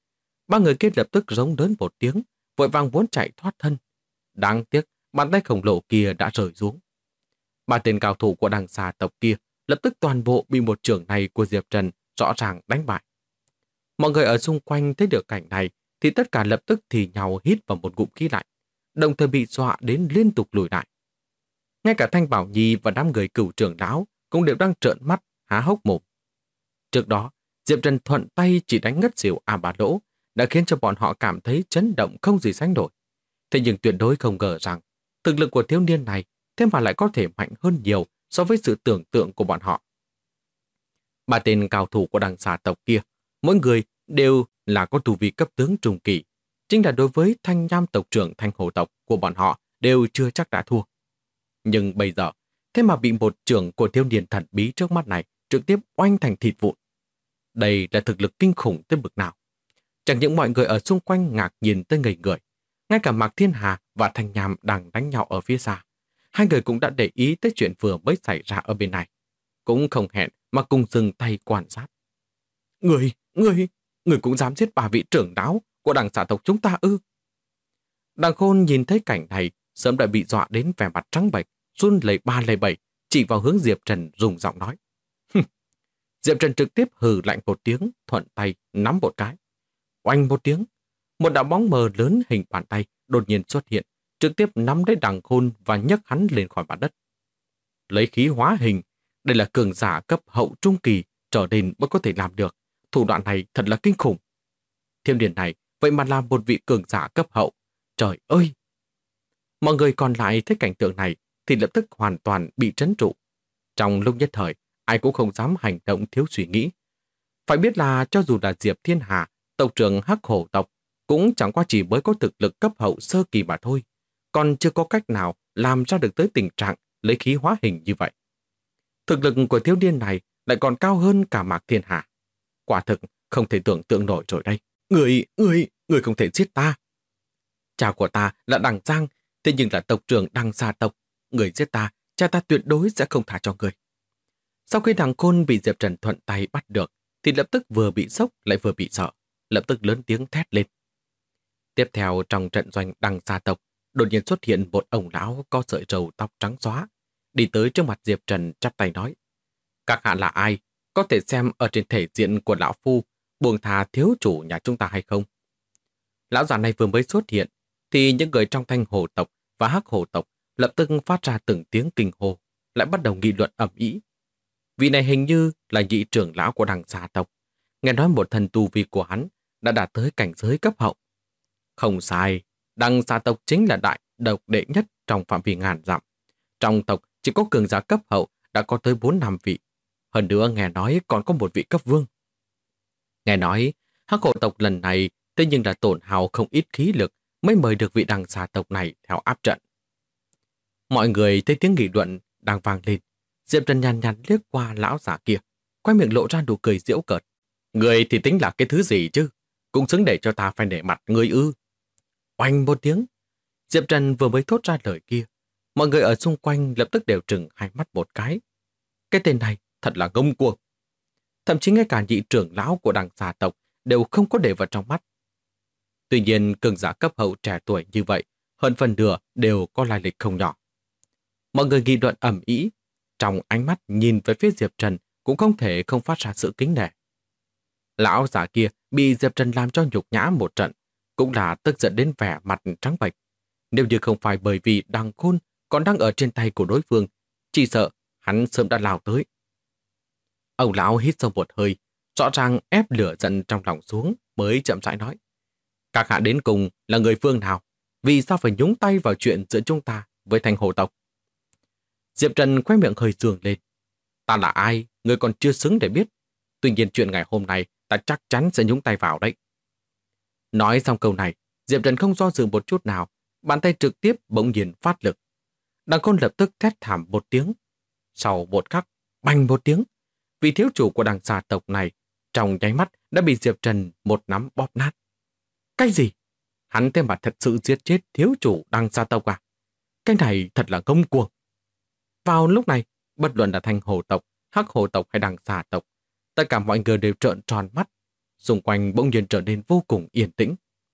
3 người kia lập tức rống lớn một tiếng, vội vàng muốn chạy thoát thân. Đáng tiếc, bàn tay khổng lồ kia đã rơi xuống. 3 tên cao thủ của Đằng Xà tộc kia lập tức toàn bộ bị một chưởng này của Diệp Trần rõ ràng đánh bại. Mọi người ở xung quanh thấy được cảnh này thì tất cả lập tức thì nhau hít vào một ngụm khí lạnh, đồng thời bị dọa đến liên tục lùi lại. Ngay cả Thanh Bảo Nhi và đám người Cửu trưởng lão cũng đều đang trợn mắt, há hốc mồm. Trước đó, Diệp Trần thuận tay chỉ đánh ngất xỉu A Bá Lỗ đã khiến cho bọn họ cảm thấy chấn động không gì sánh nổi. Thế nhưng tuyệt đối không ngờ rằng thực lực của thiếu niên này thế mà lại có thể mạnh hơn nhiều so với sự tưởng tượng của bọn họ. Ba tên cao thủ của đằng xà tộc kia, mỗi người đều là có tu vi cấp tướng trung kỳ. Chính là đối với Thanh Nham tộc trưởng Thanh Hồ tộc của bọn họ đều chưa chắc đã thua. Nhưng bây giờ, thế mà bị một trưởng của thiếu niên thần bí trước mắt này trực tiếp oanh thành thịt vụn. Đây là thực lực kinh khủng tới bực nào. Chẳng những mọi người ở xung quanh ngạc nhìn tới ngây người, ngay cả Mạc Thiên Hà và Thanh Nham đang đánh nhau ở phía xa. Hai người cũng đã để ý tới chuyện vừa mới xảy ra ở bên này. Cũng không hẹn mà cùng dừng tay quan sát. Người cũng dám giết bà vị trưởng lão của đằng xà tộc chúng ta ư? Đằng Khôn nhìn thấy cảnh này, sớm đã bị dọa đến vẻ mặt trắng bệch, run lẩy ba lẩy bẩy, chỉ vào hướng Diệp Trần dùng giọng nói. Diệp Trần trực tiếp hừ lạnh một tiếng, thuận tay nắm một cái. Oanh một tiếng, một đạo bóng mờ lớn hình bàn tay đột nhiên xuất hiện, trực tiếp nắm lấy Đằng Khôn và nhấc hắn lên khỏi mặt đất. Lấy khí hóa hình, đây là cường giả cấp hậu trung kỳ trở lên mới có thể làm được. Thủ đoạn này thật là kinh khủng. Thiếu niên này vậy mà là một vị cường giả cấp hậu. Trời ơi! Mọi người còn lại thấy cảnh tượng này thì lập tức hoàn toàn bị trấn trụ. Trong lúc nhất thời, ai cũng không dám hành động thiếu suy nghĩ. Phải biết là cho dù là Diệp Thiên Hà, tộc trưởng Hắc Hổ tộc, cũng chẳng qua chỉ mới có thực lực cấp hậu sơ kỳ mà thôi, còn chưa có cách nào làm ra được tới tình trạng lấy khí hóa hình như vậy. Thực lực của thiếu niên này lại còn cao hơn cả Mạc Thiên Hà. Quả thực không thể tưởng tượng nổi rồi đây. Người không thể giết ta. Cha của ta là Đằng Giang, thế nhưng là tộc trưởng Đằng Xà tộc. Người giết ta, cha ta tuyệt đối sẽ không thả cho người. Sau khi Đằng Khôn bị Diệp Trần thuận tay bắt được, thì lập tức vừa bị sốc lại vừa bị sợ, lập tức lớn tiếng thét lên. Tiếp theo trong trận doanh Đằng Xà tộc, đột nhiên xuất hiện một ông lão có sợi râu tóc trắng xóa, đi tới trước mặt Diệp Trần chắp tay nói. Các hạ là ai? Có thể xem ở trên thể diện của lão phu buông tha thiếu chủ nhà chúng ta hay không? Lão già này vừa mới xuất hiện, thì những người trong Thanh Hồ tộc và Hắc Hồ tộc lập tức phát ra từng tiếng kinh hô, lại bắt đầu nghị luận ầm ĩ. Vị này hình như là nhị trưởng lão của Đằng Xà tộc. Nghe nói một thần tu vi của hắn đã đạt tới cảnh giới cấp hậu. Không sai, Đằng Xà tộc chính là đại độc đệ nhất trong phạm vi ngàn dặm. Trong tộc chỉ có cường giả cấp hậu đã có tới 4-5 vị. Hơn nữa nghe nói còn có một vị cấp vương. Nghe nói Hắc Hổ tộc lần này thế nhưng là tổn hao không ít khí lực mới mời được vị Đằng Xà tộc này theo áp trận. Mọi người thấy tiếng nghị luận đang vang lên. Diệp Trần nhàn nhạt liếc qua lão giả kia, quay miệng lộ ra nụ cười giễu cợt. Người thì tính là cái thứ gì chứ? Cũng xứng để cho ta phải nể mặt người ư? Oanh một tiếng, Diệp Trần vừa mới thốt ra lời kia, mọi người ở xung quanh lập tức đều trừng hai mắt một cái. Cái tên này thật là ngông cuồng. Thậm chí ngay cả nhị trưởng lão của Đằng Xà tộc đều không có để vào trong mắt. Tuy nhiên cường giả cấp hậu trẻ tuổi như vậy, hơn phần nửa đều có lai lịch không nhỏ. Mọi người nghị luận ầm ĩ, trong ánh mắt nhìn về phía Diệp Trần cũng không thể không phát ra sự kính nể. Lão giả kia bị Diệp Trần làm cho nhục nhã một trận, cũng là tức giận đến vẻ mặt trắng bệch. Nếu như không phải bởi vì Đằng Khôn còn đang ở trên tay của đối phương, chỉ sợ hắn sớm đã lao tới. Ông lão hít sâu một hơi, rõ ràng ép lửa giận trong lòng xuống mới chậm rãi nói. Các hạ đến cùng là người phương nào? Vì sao phải nhúng tay vào chuyện giữa chúng ta với Thanh Hồ tộc? Diệp Trần khóe miệng hơi dương lên. Ta là ai, người còn chưa xứng để biết. Tuy nhiên chuyện ngày hôm nay ta chắc chắn sẽ nhúng tay vào đấy. Nói xong câu này, Diệp Trần không do dự một chút nào, bàn tay trực tiếp bỗng nhiên phát lực. Đằng Khôn lập tức thét thảm một tiếng. Sau một khắc, bành một tiếng, vị thiếu chủ của Đằng Xà tộc này trong nháy mắt đã bị Diệp Trần một nắm bóp nát. Cái gì? Hắn thế mà thật sự giết chết thiếu chủ Đằng Xà tộc à? Cái này thật là ngông cuồng. Vào lúc này, bất luận là Thanh Hồ tộc, Hắc Hồ tộc hay Đằng Xà tộc, tất cả mọi người đều trợn tròn mắt, xung quanh bỗng nhiên trở nên vô cùng yên tĩnh.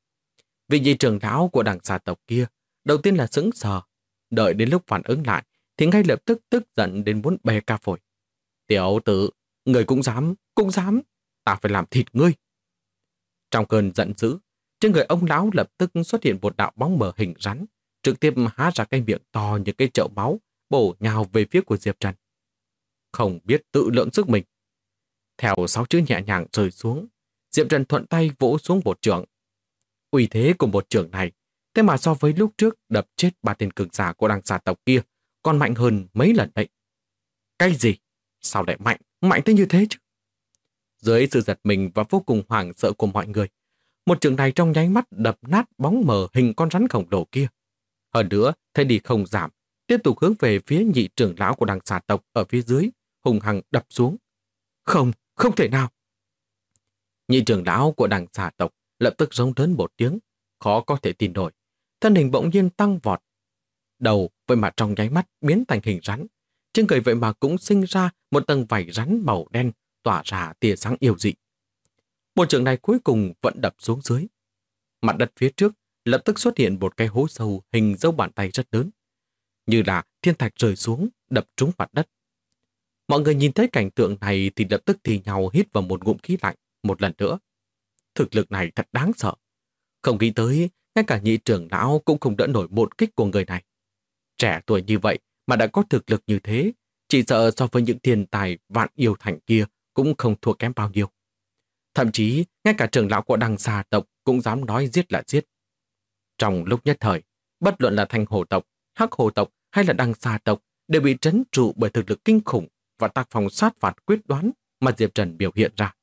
Vị nhị trưởng lão của Đằng Xà tộc kia đầu tiên là sững sờ, đợi đến lúc phản ứng lại thì ngay lập tức tức giận đến muốn bè ca phổi. Tiểu tử, người cũng dám, ta phải làm thịt ngươi. Trong cơn giận dữ, trên người ông lão lập tức xuất hiện một đạo bóng mờ hình rắn, trực tiếp há ra cái miệng to như cái chậu máu, bổ nhào về phía của Diệp Trần. Không biết tự lượng sức mình. Theo 6 chữ nhẹ nhàng rơi xuống, Diệp Trần thuận tay vỗ xuống một chưởng. Uy thế của một chưởng này, thế mà so với lúc trước đập chết 3 tên cường giả của đằng xà tộc kia, còn mạnh hơn mấy lần đấy. Cái gì? Sao lại mạnh tới như thế chứ? Dưới sự giật mình và vô cùng hoảng sợ của mọi người, một chưởng này trong nháy mắt đập nát bóng mờ hình con rắn khổng lồ kia. Hơn nữa, thế đi không giảm, tiếp tục hướng về phía nhị trưởng lão của đằng xà tộc ở phía dưới, hùng hăng đập xuống. Không thể nào! Nhị trưởng lão của đằng xà tộc lập tức rống lớn một tiếng, khó có thể tin nổi. Thân hình bỗng nhiên tăng vọt. Đầu vậy mà trong nháy mắt biến thành hình rắn. Trên người vậy mà cũng sinh ra một tầng vảy rắn màu đen tỏa ra tia sáng yêu dị. Một trường này cuối cùng vẫn đập xuống dưới. Mặt đất phía trước lập tức xuất hiện một cái hố sâu hình dấu bàn tay rất lớn. Như là thiên thạch rơi xuống, đập trúng mặt đất. Mọi người nhìn thấy cảnh tượng này thì lập tức thì nhau hít vào một ngụm khí lạnh một lần nữa. Thực lực này thật đáng sợ. Không nghĩ tới, ngay cả nhị trưởng lão cũng không đỡ nổi một kích của người này. Trẻ tuổi như vậy mà đã có thực lực như thế, chỉ sợ so với những thiên tài vạn yêu thành kia cũng không thua kém bao nhiêu. Thậm chí, ngay cả trưởng lão của đằng xà tộc cũng dám nói giết là giết. Trong lúc nhất thời, bất luận là Thanh Hồ tộc, Hắc Hồ tộc hay là đằng xà tộc đều bị trấn trụ bởi thực lực kinh khủng và tác phong sát phạt quyết đoán mà Diệp Trần biểu hiện ra.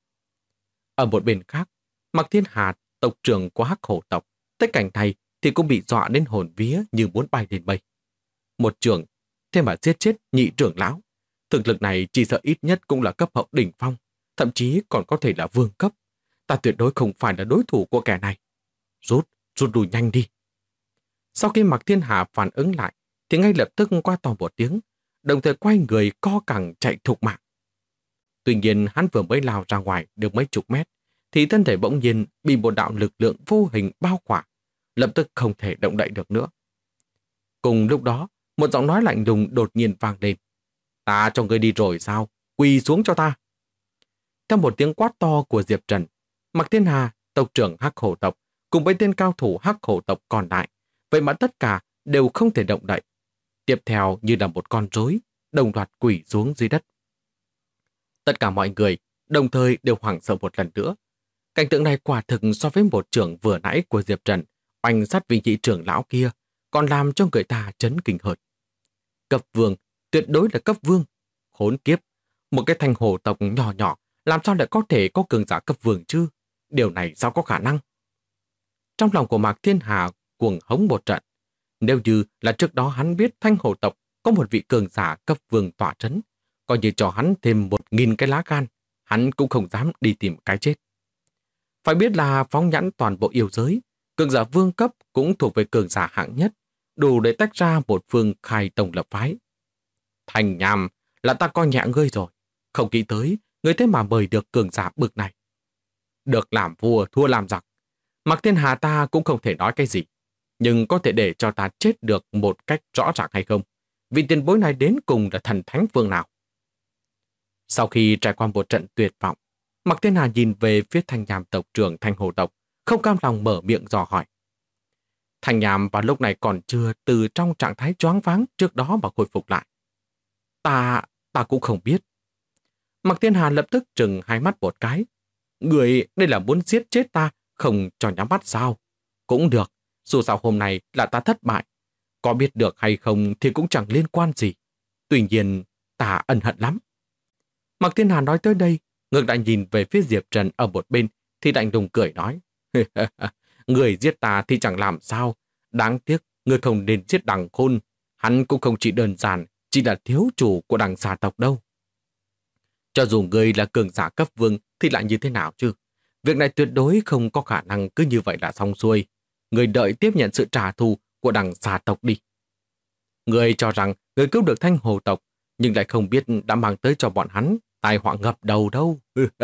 Ở một bên khác, Mạc Thiên Hà, tộc trưởng của Hắc Hổ tộc, tới cảnh này thì cũng bị dọa đến hồn vía như muốn bay lên mây. Một trưởng, thế mà giết chết nhị trưởng lão. Thực lực này chỉ sợ ít nhất cũng là cấp hậu đỉnh phong, thậm chí còn có thể là vương cấp. Ta tuyệt đối không phải là đối thủ của kẻ này. Rút lui nhanh đi. Sau khi Mạc Thiên Hà phản ứng lại, thì ngay lập tức qua to một tiếng, đồng thời quay người co cẳng chạy thục mạng. Tuy nhiên hắn vừa mới lao ra ngoài được mấy chục mét, thì thân thể bỗng nhiên bị một đạo lực lượng vô hình bao khỏa, lập tức không thể động đậy được nữa. Cùng lúc đó, một giọng nói lạnh lùng đột nhiên vang lên. Ta cho ngươi đi rồi sao? Quỳ xuống cho ta. Theo một tiếng quát to của Diệp Trần, Mạc Thiên Hà, tộc trưởng Hắc Hổ tộc, cùng với tên cao thủ Hắc Hổ tộc còn lại, vậy mà tất cả đều không thể động đậy. Tiếp theo như là một con rối, đồng loạt quỳ xuống dưới đất. Tất cả mọi người đồng thời đều hoảng sợ một lần nữa. Cảnh tượng này quả thực so với một trưởng vừa nãy của Diệp Trần, oanh sát vị nhị trưởng lão kia, còn làm cho người ta chấn kinh hơn. Cấp vương, tuyệt đối là cấp vương. Khốn kiếp, một cái Thanh Hồ tộc nhỏ nhỏ, làm sao lại có thể có cường giả cấp vương chứ? Điều này sao có khả năng? Trong lòng của Mạc Thiên Hà cuồng hống một trận. Nếu như là trước đó hắn biết Thanh Hồ tộc có một vị cường giả cấp vương tỏa trấn, coi như cho hắn thêm 1000 cái lá gan, hắn cũng không dám đi tìm cái chết. Phải biết là phóng nhãn toàn bộ yêu giới, cường giả vương cấp cũng thuộc về cường giả hạng nhất, đủ để tách ra một phương khai tông lập phái. Thành Nham, là ta coi nhẹ ngươi rồi, không nghĩ tới ngươi thế mà mời được cường giả bực này. Được làm vua thua làm giặc, Mạc Thiên Hà ta cũng không thể nói cái gì, nhưng có thể để cho ta chết được một cách rõ ràng hay không? Vị tiền bối này đến cùng là thần thánh vương nào? Sau khi trải qua một trận tuyệt vọng, Mạc Thiên Hà nhìn về phía Thanh Nham tộc trưởng Thanh Hồ tộc, không cam lòng mở miệng dò hỏi. Thanh Nham vào lúc này còn chưa từ trong trạng thái choáng váng trước đó mà khôi phục lại. Ta cũng không biết. Mạc Thiên Hà lập tức trừng hai mắt một cái. Người đây là muốn giết chết ta, không cho nhắm mắt sao? Cũng được, dù sao hôm nay là ta thất bại. Có biết được hay không thì cũng chẳng liên quan gì. Tuy nhiên, ta ân hận lắm. Mạc Thiên Hà nói tới đây, ngược lại nhìn về phía Diệp Trần ở một bên, thì lạnh lùng cười nói. Người giết ta thì chẳng làm sao. Đáng tiếc, người không nên giết Đằng Khôn. Hắn cũng không chỉ đơn giản, chỉ là thiếu chủ của đằng xà tộc đâu. Cho dù người là cường giả cấp vương thì lại như thế nào chứ? Việc này tuyệt đối không có khả năng cứ như vậy là xong xuôi. Người đợi tiếp nhận sự trả thù của đằng xà tộc đi. Người cho rằng người cứu được Thanh Hồ tộc, nhưng lại không biết đã mang tới cho bọn hắn tai họa ngập đầu đâu.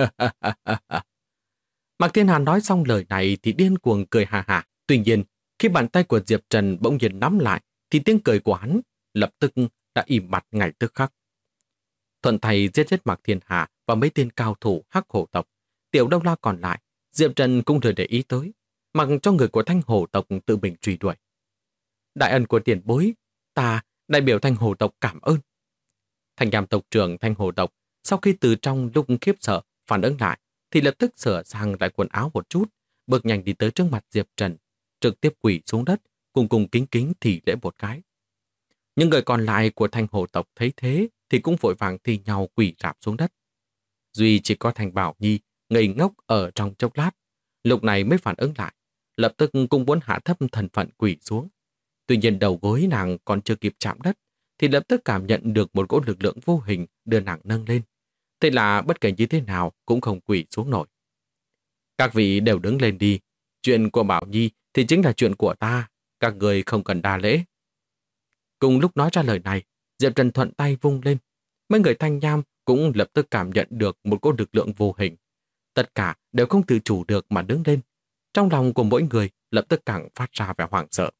Mạc Thiên Hàn nói xong lời này thì điên cuồng cười hà hà. Tuy nhiên, khi bàn tay của Diệp Trần bỗng nhiên nắm lại, thì tiếng cười của hắn lập tức đã im bặt ngay tức khắc. Thuận tay giết chết Mạc Thiên Hà và mấy tên cao thủ Hắc Hổ tộc. Tiểu Đông La còn lại, Diệp Trần cũng lười để ý tới, mặc cho người của Thanh Hổ tộc tự mình truy đuổi. Đại ân của tiền bối, ta Đại biểu Thanh Hồ tộc cảm ơn. Thanh nham tộc trưởng Thanh Hồ tộc sau khi từ trong lúc khiếp sợ phản ứng lại thì lập tức sửa sang lại quần áo một chút, bước nhanh đi tới trước mặt Diệp Trần, trực tiếp quỳ xuống đất, cùng cùng kính kính thì lễ một cái. Những người còn lại của Thanh Hồ tộc thấy thế thì cũng vội vàng thi nhau quỳ rạp xuống đất. Duy chỉ có Thanh Bảo Nhi ngây ngốc ở trong chốc lát, lúc này mới phản ứng lại, lập tức cũng muốn hạ thấp thần phận quỳ xuống. Tuy nhiên đầu gối nàng còn chưa kịp chạm đất, thì lập tức cảm nhận được một cỗ lực lượng vô hình đưa nàng nâng lên. Thế là bất kể như thế nào cũng không quỳ xuống nổi. Các vị đều đứng lên đi, chuyện của Bảo Nhi thì chính là chuyện của ta, các người không cần đa lễ. Cùng lúc nói ra lời này, Diệp Trần thuận tay vung lên. Mấy người Thanh Nham cũng lập tức cảm nhận được một cỗ lực lượng vô hình. Tất cả đều không tự chủ được mà đứng lên. Trong lòng của mỗi người lập tức càng phát ra vẻ hoảng sợ.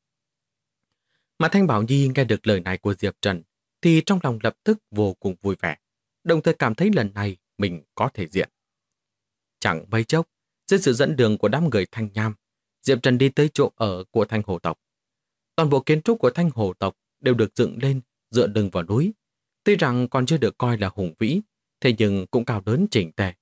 Mà Thanh Bảo Nhi nghe được lời này của Diệp Trần thì trong lòng lập tức vô cùng vui vẻ, đồng thời cảm thấy lần này mình có thể diện. Chẳng mấy chốc, dưới sự dẫn đường của đám người Thanh Nham, Diệp Trần đi tới chỗ ở của Thanh Hồ tộc. Toàn bộ kiến trúc của Thanh Hồ tộc đều được dựng lên dựa lưng vào núi. Tuy rằng còn chưa được coi là hùng vĩ, thế nhưng cũng cao lớn chỉnh tề.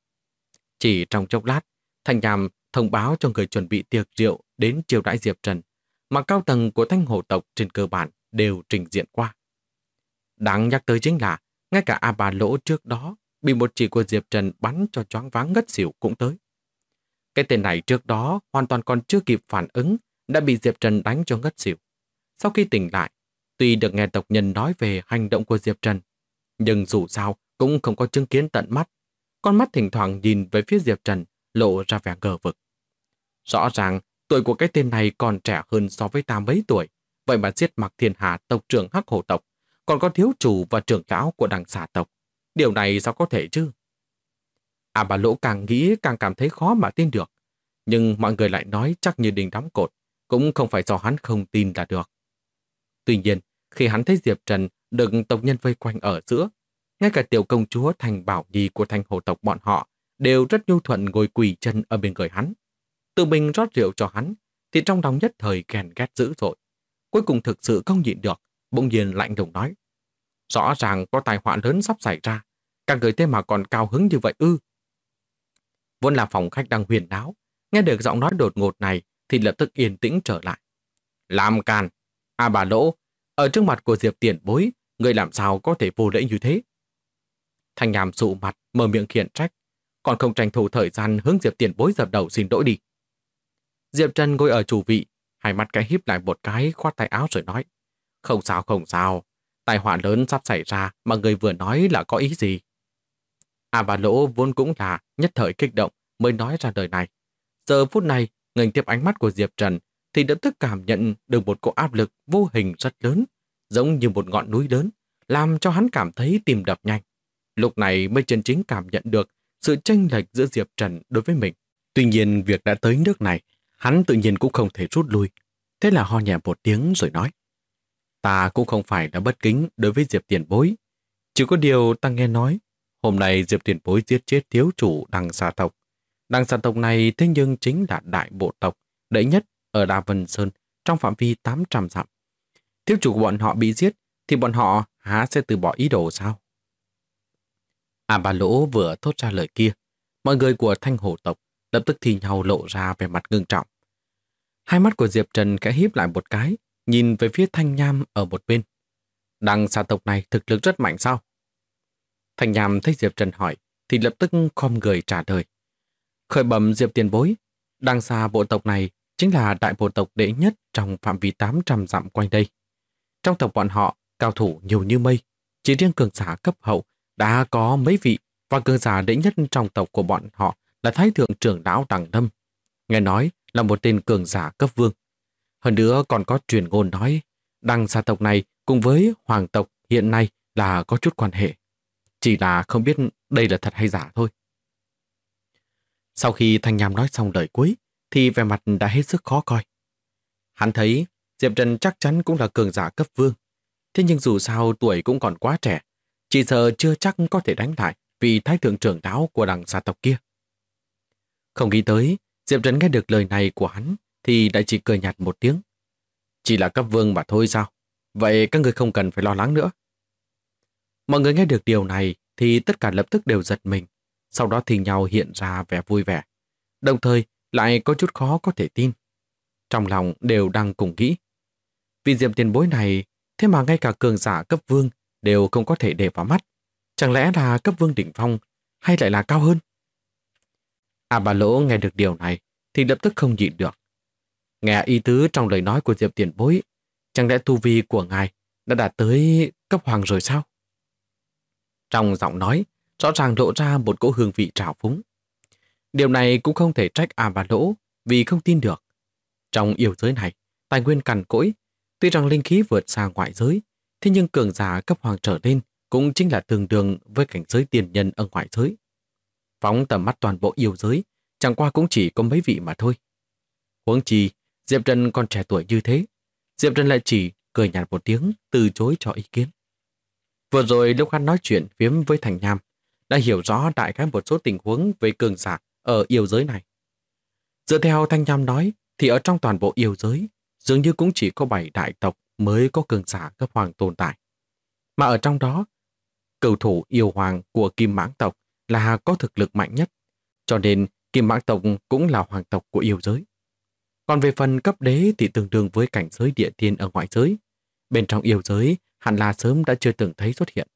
Chỉ trong chốc lát, Thanh Nham thông báo cho người chuẩn bị tiệc rượu đến chiêu đãi Diệp Trần, mà cao tầng của Thanh Hồ tộc trên cơ bản đều trình diện qua. Đáng nhắc tới chính là, ngay cả A Bà Lỗ trước đó bị một chỉ của Diệp Trần bắn cho choáng váng ngất xỉu cũng tới. Cái tên này trước đó hoàn toàn còn chưa kịp phản ứng, đã bị Diệp Trần đánh cho ngất xỉu. Sau khi tỉnh lại, tuy được nghe tộc nhân nói về hành động của Diệp Trần, nhưng dù sao cũng không có chứng kiến tận mắt. Con mắt thỉnh thoảng nhìn về phía Diệp Trần, lộ ra vẻ ngờ vực. Rõ ràng, tuổi của cái tên này còn trẻ hơn so với ta mấy tuổi, vậy mà giết Mạc Thiên Hà tộc trưởng Hắc Hổ tộc, còn có thiếu chủ và trưởng lão của Đằng Xà tộc. Điều này sao có thể chứ? À, bà Lỗ càng nghĩ càng cảm thấy khó mà tin được. Nhưng mọi người lại nói chắc như đinh đóng cột, cũng không phải do hắn không tin là được. Tuy nhiên, khi hắn thấy Diệp Trần được tộc nhân vây quanh ở giữa, ngay cả tiểu công chúa Thành Bảo Nhi của Thanh Hồ tộc bọn họ đều rất nhu thuận ngồi quỳ chân ở bên người hắn. Tự mình rót rượu cho hắn, thì trong lòng nhất thời ghen ghét dữ dội. Cuối cùng thực sự không nhịn được, bỗng nhiên lạnh lùng nói. Rõ ràng có tai họa lớn sắp xảy ra, các người thế mà còn cao hứng như vậy ư? Vốn là phòng khách đang huyền náo, nghe được giọng nói đột ngột này thì lập tức yên tĩnh trở lại. Làm càn! À, bà Lỗ, ở trước mặt của Diệp tiền bối, người làm sao có thể vô lễ như thế? Thanh Nham sụ mặt, mở miệng khiển trách, còn không tranh thủ thời gian hướng Diệp tiền bối dập đầu xin lỗi đi. Diệp Trần ngồi ở chủ vị, hai mắt cái híp lại một cái, khoát tay áo rồi nói. Không sao, không sao. Tai họa lớn sắp xảy ra mà người vừa nói là có ý gì? À, bà Lỗ vốn cũng là nhất thời kích động mới nói ra lời này. Giờ phút này, ngẩng tiếp ánh mắt của Diệp Trần thì lập tức cảm nhận được một cỗ áp lực vô hình rất lớn, giống như một ngọn núi lớn, làm cho hắn cảm thấy tim đập nhanh. Lúc này mới chân chính cảm nhận được sự chênh lệch giữa Diệp Trần đối với mình. Tuy nhiên việc đã tới nước này, hắn tự nhiên cũng không thể rút lui. Thế là ho nhẹ một tiếng rồi nói. Ta cũng không phải là bất kính đối với Diệp tiền bối. Chỉ có điều ta nghe nói, hôm nay Diệp tiền bối giết chết thiếu chủ Đằng Xà tộc. Đằng Xà tộc này thế nhưng chính là đại bộ tộc đệ nhất ở Đa Vân Sơn trong phạm vi 800 dặm. Thiếu chủ của bọn họ bị giết thì bọn họ há sẽ từ bỏ ý đồ sao? À, bà Lỗ vừa thốt ra lời kia, mọi người của Thanh Hồ tộc lập tức thì nhau lộ ra vẻ mặt ngưng trọng. Hai mắt của Diệp Trần khẽ híp lại một cái, nhìn về phía Thanh Nham ở một bên. Đằng Xà tộc này thực lực rất mạnh sao? Thanh Nham thấy Diệp Trần hỏi thì lập tức khom người trả lời. Khởi bẩm Diệp tiền bối, Đằng Xà bộ tộc này chính là đại bộ tộc đệ nhất trong phạm vi 800 dặm quanh đây. Trong tộc bọn họ, cao thủ nhiều như mây, chỉ riêng cường giả cấp hậu đã có mấy vị, và cường giả đệ nhất trong tộc của bọn họ là Thái thượng trưởng lão Đằng Lâm. Nghe nói là một tên cường giả cấp vương. Hơn nữa còn có truyền ngôn nói Đằng Xà tộc này cùng với hoàng tộc hiện nay là có chút quan hệ. Chỉ là không biết đây là thật hay giả thôi. Sau khi Thanh Nham nói xong lời cuối thì vẻ mặt đã hết sức khó coi. Hắn thấy Diệp Trần chắc chắn cũng là cường giả cấp vương. Thế nhưng dù sao tuổi cũng còn quá trẻ, chỉ sợ chưa chắc có thể đánh lại vị thái thượng trưởng lão của Đằng Xà tộc kia. Không nghĩ tới, Diệp Trần nghe được lời này của hắn thì đã chỉ cười nhạt một tiếng. Chỉ là cấp vương mà thôi sao? Vậy các người không cần phải lo lắng nữa. Mọi người nghe được điều này thì tất cả lập tức đều giật mình, sau đó thì nhau hiện ra vẻ vui vẻ, đồng thời lại có chút khó có thể tin. Trong lòng đều đang cùng nghĩ. Vì Diệp tiền bối này, thế mà ngay cả cường giả cấp vương đều không có thể để vào mắt. Chẳng lẽ là cấp vương đỉnh phong hay lại là cao hơn? Bà Lỗ nghe được điều này thì lập tức không nhịn được. Nghe ý tứ trong lời nói của Diệp tiền bối, chẳng lẽ tu vi của ngài đã đạt tới cấp hoàng rồi sao? Trong giọng nói, rõ ràng lộ ra một cỗ hương vị trào phúng. Điều này cũng không thể trách Bà Lỗ vì không tin được. Trong yêu giới này, tài nguyên cằn cỗi, tuy rằng linh khí vượt xa ngoại giới, thế nhưng cường giả cấp hoàng trở lên cũng chính là tương đương với cảnh giới tiền nhân ở ngoại giới. Phóng tầm mắt toàn bộ yêu giới, chẳng qua cũng chỉ có mấy vị mà thôi. Huống chi, Diệp Trần còn trẻ tuổi như thế, Diệp Trần lại chỉ cười nhạt một tiếng từ chối cho ý kiến. Vừa rồi lúc hắn nói chuyện phiếm với Thành Nham, đã hiểu rõ đại khái một số tình huống về cường giả ở yêu giới này. Dựa theo Thanh Nham nói, thì ở trong toàn bộ yêu giới, dường như cũng chỉ có 7 đại tộc mới có cường giả cấp hoàng tồn tại. Mà ở trong đó, cầu thủ yêu hoàng của Kim Mãng tộc là có thực lực mạnh nhất, cho nên Kim Mãng tộc cũng là hoàng tộc của yêu giới. Còn về phần cấp đế thì tương đương với cảnh giới địa tiên ở ngoại giới. Bên trong yêu giới, hẳn là sớm đã chưa từng thấy xuất hiện.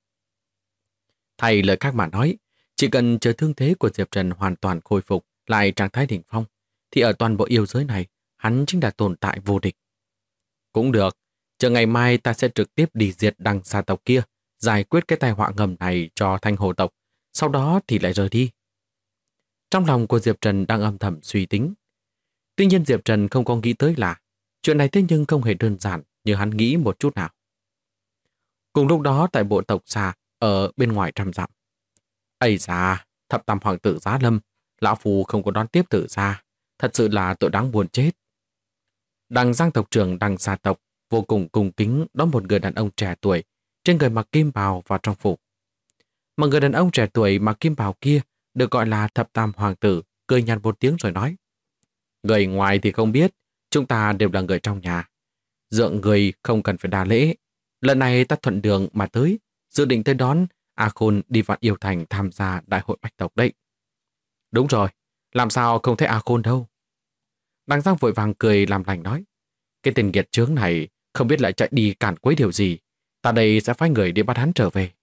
Thay lời khác mà nói, chỉ cần chờ thương thế của Diệp Trần hoàn toàn khôi phục lại trạng thái đỉnh phong, thì ở toàn bộ yêu giới này, hắn chính là tồn tại vô địch. Cũng được, chờ ngày mai ta sẽ trực tiếp đi diệt đằng xa tộc kia, giải quyết cái tai họa ngầm này cho Thanh Hồ tộc, sau đó thì lại rời đi. Trong lòng của Diệp Trần đang âm thầm suy tính. Tuy nhiên Diệp Trần không có nghĩ tới là chuyện này thế nhưng không hề đơn giản như hắn nghĩ một chút nào. Cùng lúc đó tại bộ tộc xa ở bên ngoài trăm dặm. Ây da, thập tam hoàng tử Giá Lâm, lão phù không có đón tiếp tử ra, thật sự là tội đáng buồn chết. Đằng Giang tộc trưởng Đằng Xa tộc vô cùng cung kính đón một người đàn ông trẻ tuổi trên người mặc kim bào vào trong phủ. Mà người đàn ông trẻ tuổi mặc kim bào kia được gọi là thập tam hoàng tử, cười nhạt một tiếng rồi nói: người ngoài thì không biết, chúng ta đều là người trong nhà. Dượng người không cần phải đa lễ. Lần này ta thuận đường mà tới, dự định tới đón A Khôn đi Vạn Yêu Thành tham gia đại hội bạch tộc đấy. Đúng rồi, làm sao không thấy A Khôn đâu. Đằng Giang vội vàng cười làm lành nói: cái tên nghiệt chướng này không biết lại chạy đi cản quấy điều gì. Ta đây sẽ phái người đi bắt hắn trở về.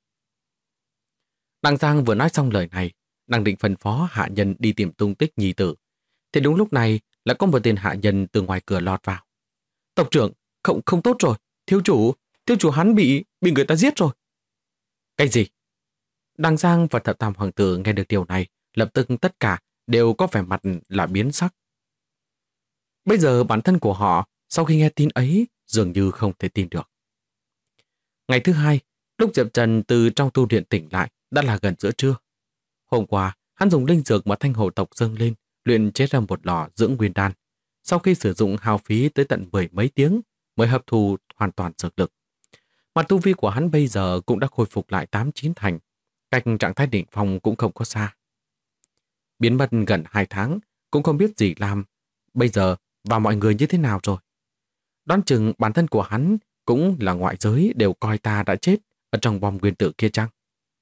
Đằng Giang vừa nói xong lời này, đang định phân phó hạ nhân đi tìm tung tích nhi tử, thì đúng lúc này là có một tên hạ nhân từ ngoài cửa lọt vào. Tộc trưởng, không tốt rồi, thiếu chủ hắn bị người ta giết rồi. Cái gì? Đằng Giang và thập tam hoàng tử nghe được điều này, lập tức tất cả đều có vẻ mặt là biến sắc. Bây giờ bản thân của họ sau khi nghe tin ấy dường như không thể tin được. Ngày thứ hai, lúc Diệp Trần từ trong tu luyện tỉnh lại đã là gần giữa trưa. Hôm qua, hắn dùng linh dược mà Thanh Hồ tộc dâng lên luyện chế ra một lò dưỡng nguyên đan. Sau khi sử dụng hao phí tới tận 10 mấy tiếng mới hấp thu hoàn toàn dược lực. Mà tu vi của hắn bây giờ cũng đã khôi phục lại 8-9 thành, cách trạng thái đỉnh phong cũng không có xa. Biến mất gần 2 tháng, cũng không biết gì làm, bây giờ và mọi người như thế nào rồi. Đoán chừng bản thân của hắn cũng là ngoại giới đều coi ta đã chết ở trong bom nguyên tử kia chăng.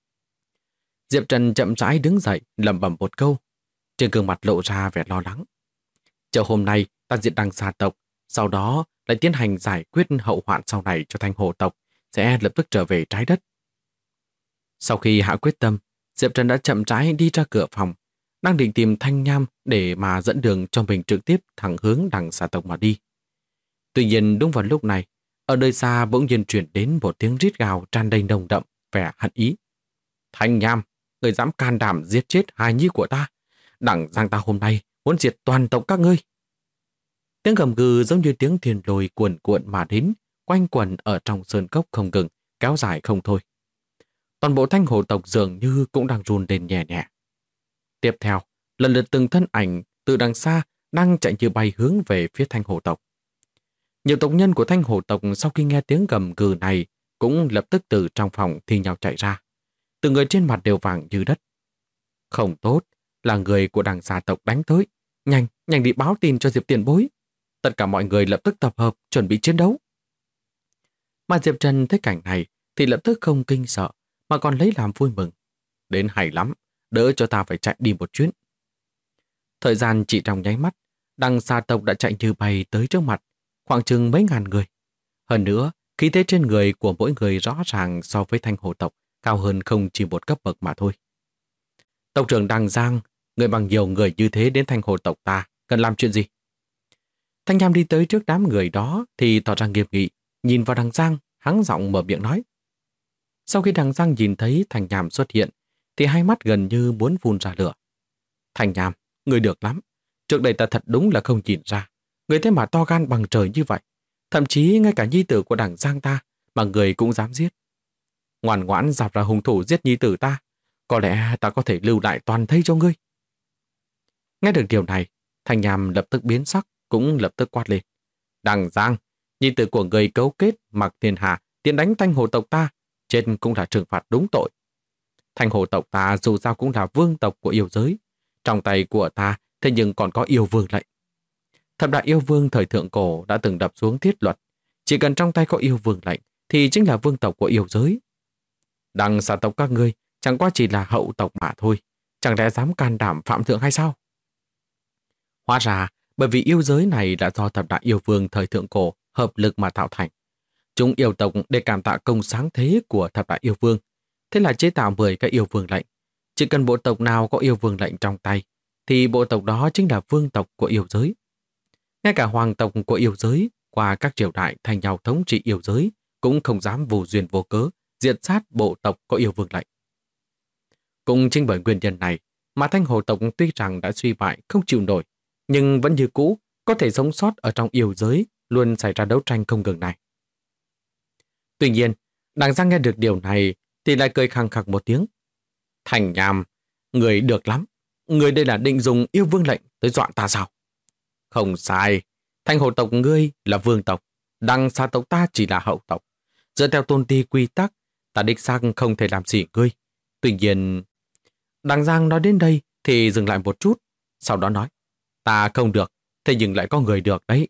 Diệp Trần chậm rãi đứng dậy, lẩm bẩm một câu, trên gương mặt lộ ra vẻ lo lắng. Chờ hôm nay ta diệt Đằng Xa tộc, sau đó lại tiến hành giải quyết hậu hoạn sau này cho Thanh Hồ tộc, sẽ lập tức trở về trái đất. Sau khi hạ quyết tâm, Diệp Trần đã chậm rãi đi ra cửa phòng, đang định tìm Thanh Nham để mà dẫn đường cho mình trực tiếp thẳng hướng Đằng Xa tộc mà đi. Tuy nhiên đúng vào lúc này, ở nơi xa bỗng nhiên chuyển đến một tiếng rít gào tràn đầy nồng đậm vẻ hận ý. Thanh Nham, người dám can đảm giết chết hài nhi của ta, Đằng Giang ta hôm nay muốn diệt toàn tộc các ngươi. Tiếng gầm gừ giống như tiếng thiên lôi cuồn cuộn mà đến, quanh quẩn ở trong sơn cốc không ngừng, kéo dài không thôi. Toàn bộ Thanh Hồ tộc dường như cũng đang run lên nhẹ nhẹ. Tiếp theo, lần lượt từng thân ảnh từ đằng xa đang chạy như bay hướng về phía Thanh Hồ tộc. Nhiều tộc nhân của Thanh Hồ tộc sau khi nghe tiếng gầm gừ này cũng lập tức từ trong phòng thi nhau chạy ra. Từng người trên mặt đều vàng như đất. Không tốt, là người của Đằng Xa tộc đánh tới. Nhanh đi báo tin cho Diệp tiền bối. Tất cả mọi người lập tức tập hợp chuẩn bị chiến đấu. Mà Diệp Trần thấy cảnh này thì lập tức không kinh sợ, mà còn lấy làm vui mừng. Đến hay lắm, đỡ cho ta phải chạy đi một chuyến. Thời gian chỉ trong nháy mắt, đằng xa tộc đã chạy như bay tới trước mặt, khoảng chừng mấy ngàn người. Hơn nữa, khí thế trên người của mỗi người rõ ràng so với Thanh Hồ tộc cao hơn không chỉ một cấp bậc mà thôi. Tộc trưởng Đằng Giang, người bằng nhiều người như thế đến Thanh Hồ tộc ta, cần làm chuyện gì? Thanh Nham đi tới trước đám người đó thì tỏ ra nghiêm nghị, nhìn vào Đằng Giang, hắng giọng mở miệng nói. Sau khi Đằng Giang nhìn thấy Thanh Nham xuất hiện, thì hai mắt gần như muốn phun ra lửa. Thanh Nham, người được lắm. Trước đây ta thật đúng là không nhìn ra. Người thế mà to gan bằng trời như vậy. Thậm chí ngay cả nhi tử của Đằng Giang ta mà người cũng dám giết. Ngoan ngoãn dạp ra hung thủ giết nhi tử ta. Có lẽ ta có thể lưu lại toàn thây cho ngươi. Nghe được điều này, Thanh Nham lập tức biến sắc, cũng lập tức quát lên. Đằng Giang, nhi tử của người cấu kết mặc thiên hạ tiến đánh Thanh Hồ tộc ta, chết cũng là trừng phạt đúng tội. Thanh Hồ tộc ta dù sao cũng là vương tộc của yêu giới. Trong tay của ta thế nhưng còn có yêu vương lệnh. Thập đại yêu vương thời thượng cổ đã từng đập xuống thiết luật. Chỉ cần trong tay có yêu vương lệnh thì chính là vương tộc của yêu giới. Đằng xa tộc các ngươi chẳng qua chỉ là hậu tộc mà thôi. Chẳng lẽ dám can đảm phạm thượng hay sao? Hóa ra bởi vì yêu giới này là do thập đại yêu vương thời thượng cổ hợp lực mà tạo thành. Chúng yêu tộc để cảm tạ công sáng thế của thập đại yêu vương. Thế là chế tạo 10 cái yêu vương lệnh. Chỉ cần bộ tộc nào có yêu vương lệnh trong tay thì bộ tộc đó chính là vương tộc của yêu giới. Ngay cả hoàng tộc của yêu giới qua các triều đại thành nhau thống trị yêu giới cũng không dám vô duyên vô cớ diệt sát bộ tộc có yêu vương lệnh. Cũng chính bởi nguyên nhân này mà Thanh Hồ tộc tuy rằng đã suy bại không chịu nổi, nhưng vẫn như cũ có thể sống sót ở trong yêu giới, luôn xảy ra đấu tranh không ngừng này. Tuy nhiên, Đằng Giang nghe được điều này thì lại cười khăng khặc một tiếng. Thành Nham, người được lắm. Người đây là định dùng yêu vương lệnh tới dọa ta sao? Không sai. Thanh Hồ tộc ngươi là vương tộc. Đằng xa tộc ta chỉ là hậu tộc. Dựa theo tôn ti quy tắc, ta đích xác không thể làm gì ngươi. Tuy nhiên... Đằng Giang nói đến đây thì dừng lại một chút. Sau đó nói, ta không được, thế nhưng lại có người được đấy.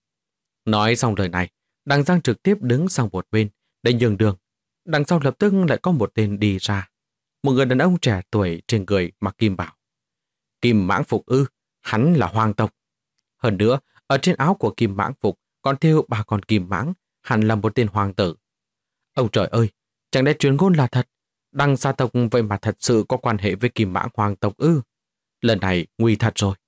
Nói xong lời này, Đằng Giang trực tiếp đứng sang một bên để nhường đường. Đằng sau lập tức lại có một tên đi ra. Một người đàn ông trẻ tuổi trên người mặc kim bào. Kim mãng phục ư, hắn là hoàng tộc. Hơn nữa, ở trên áo của kim mãng phục còn thêu 3 con kim mãng, hẳn là một tên hoàng tử. Ông trời ơi, chẳng lẽ truyền ngôn là thật? Đằng xa tộc vậy mà thật sự có quan hệ với kim mãng hoàng tộc ư? Lần này nguy thật rồi.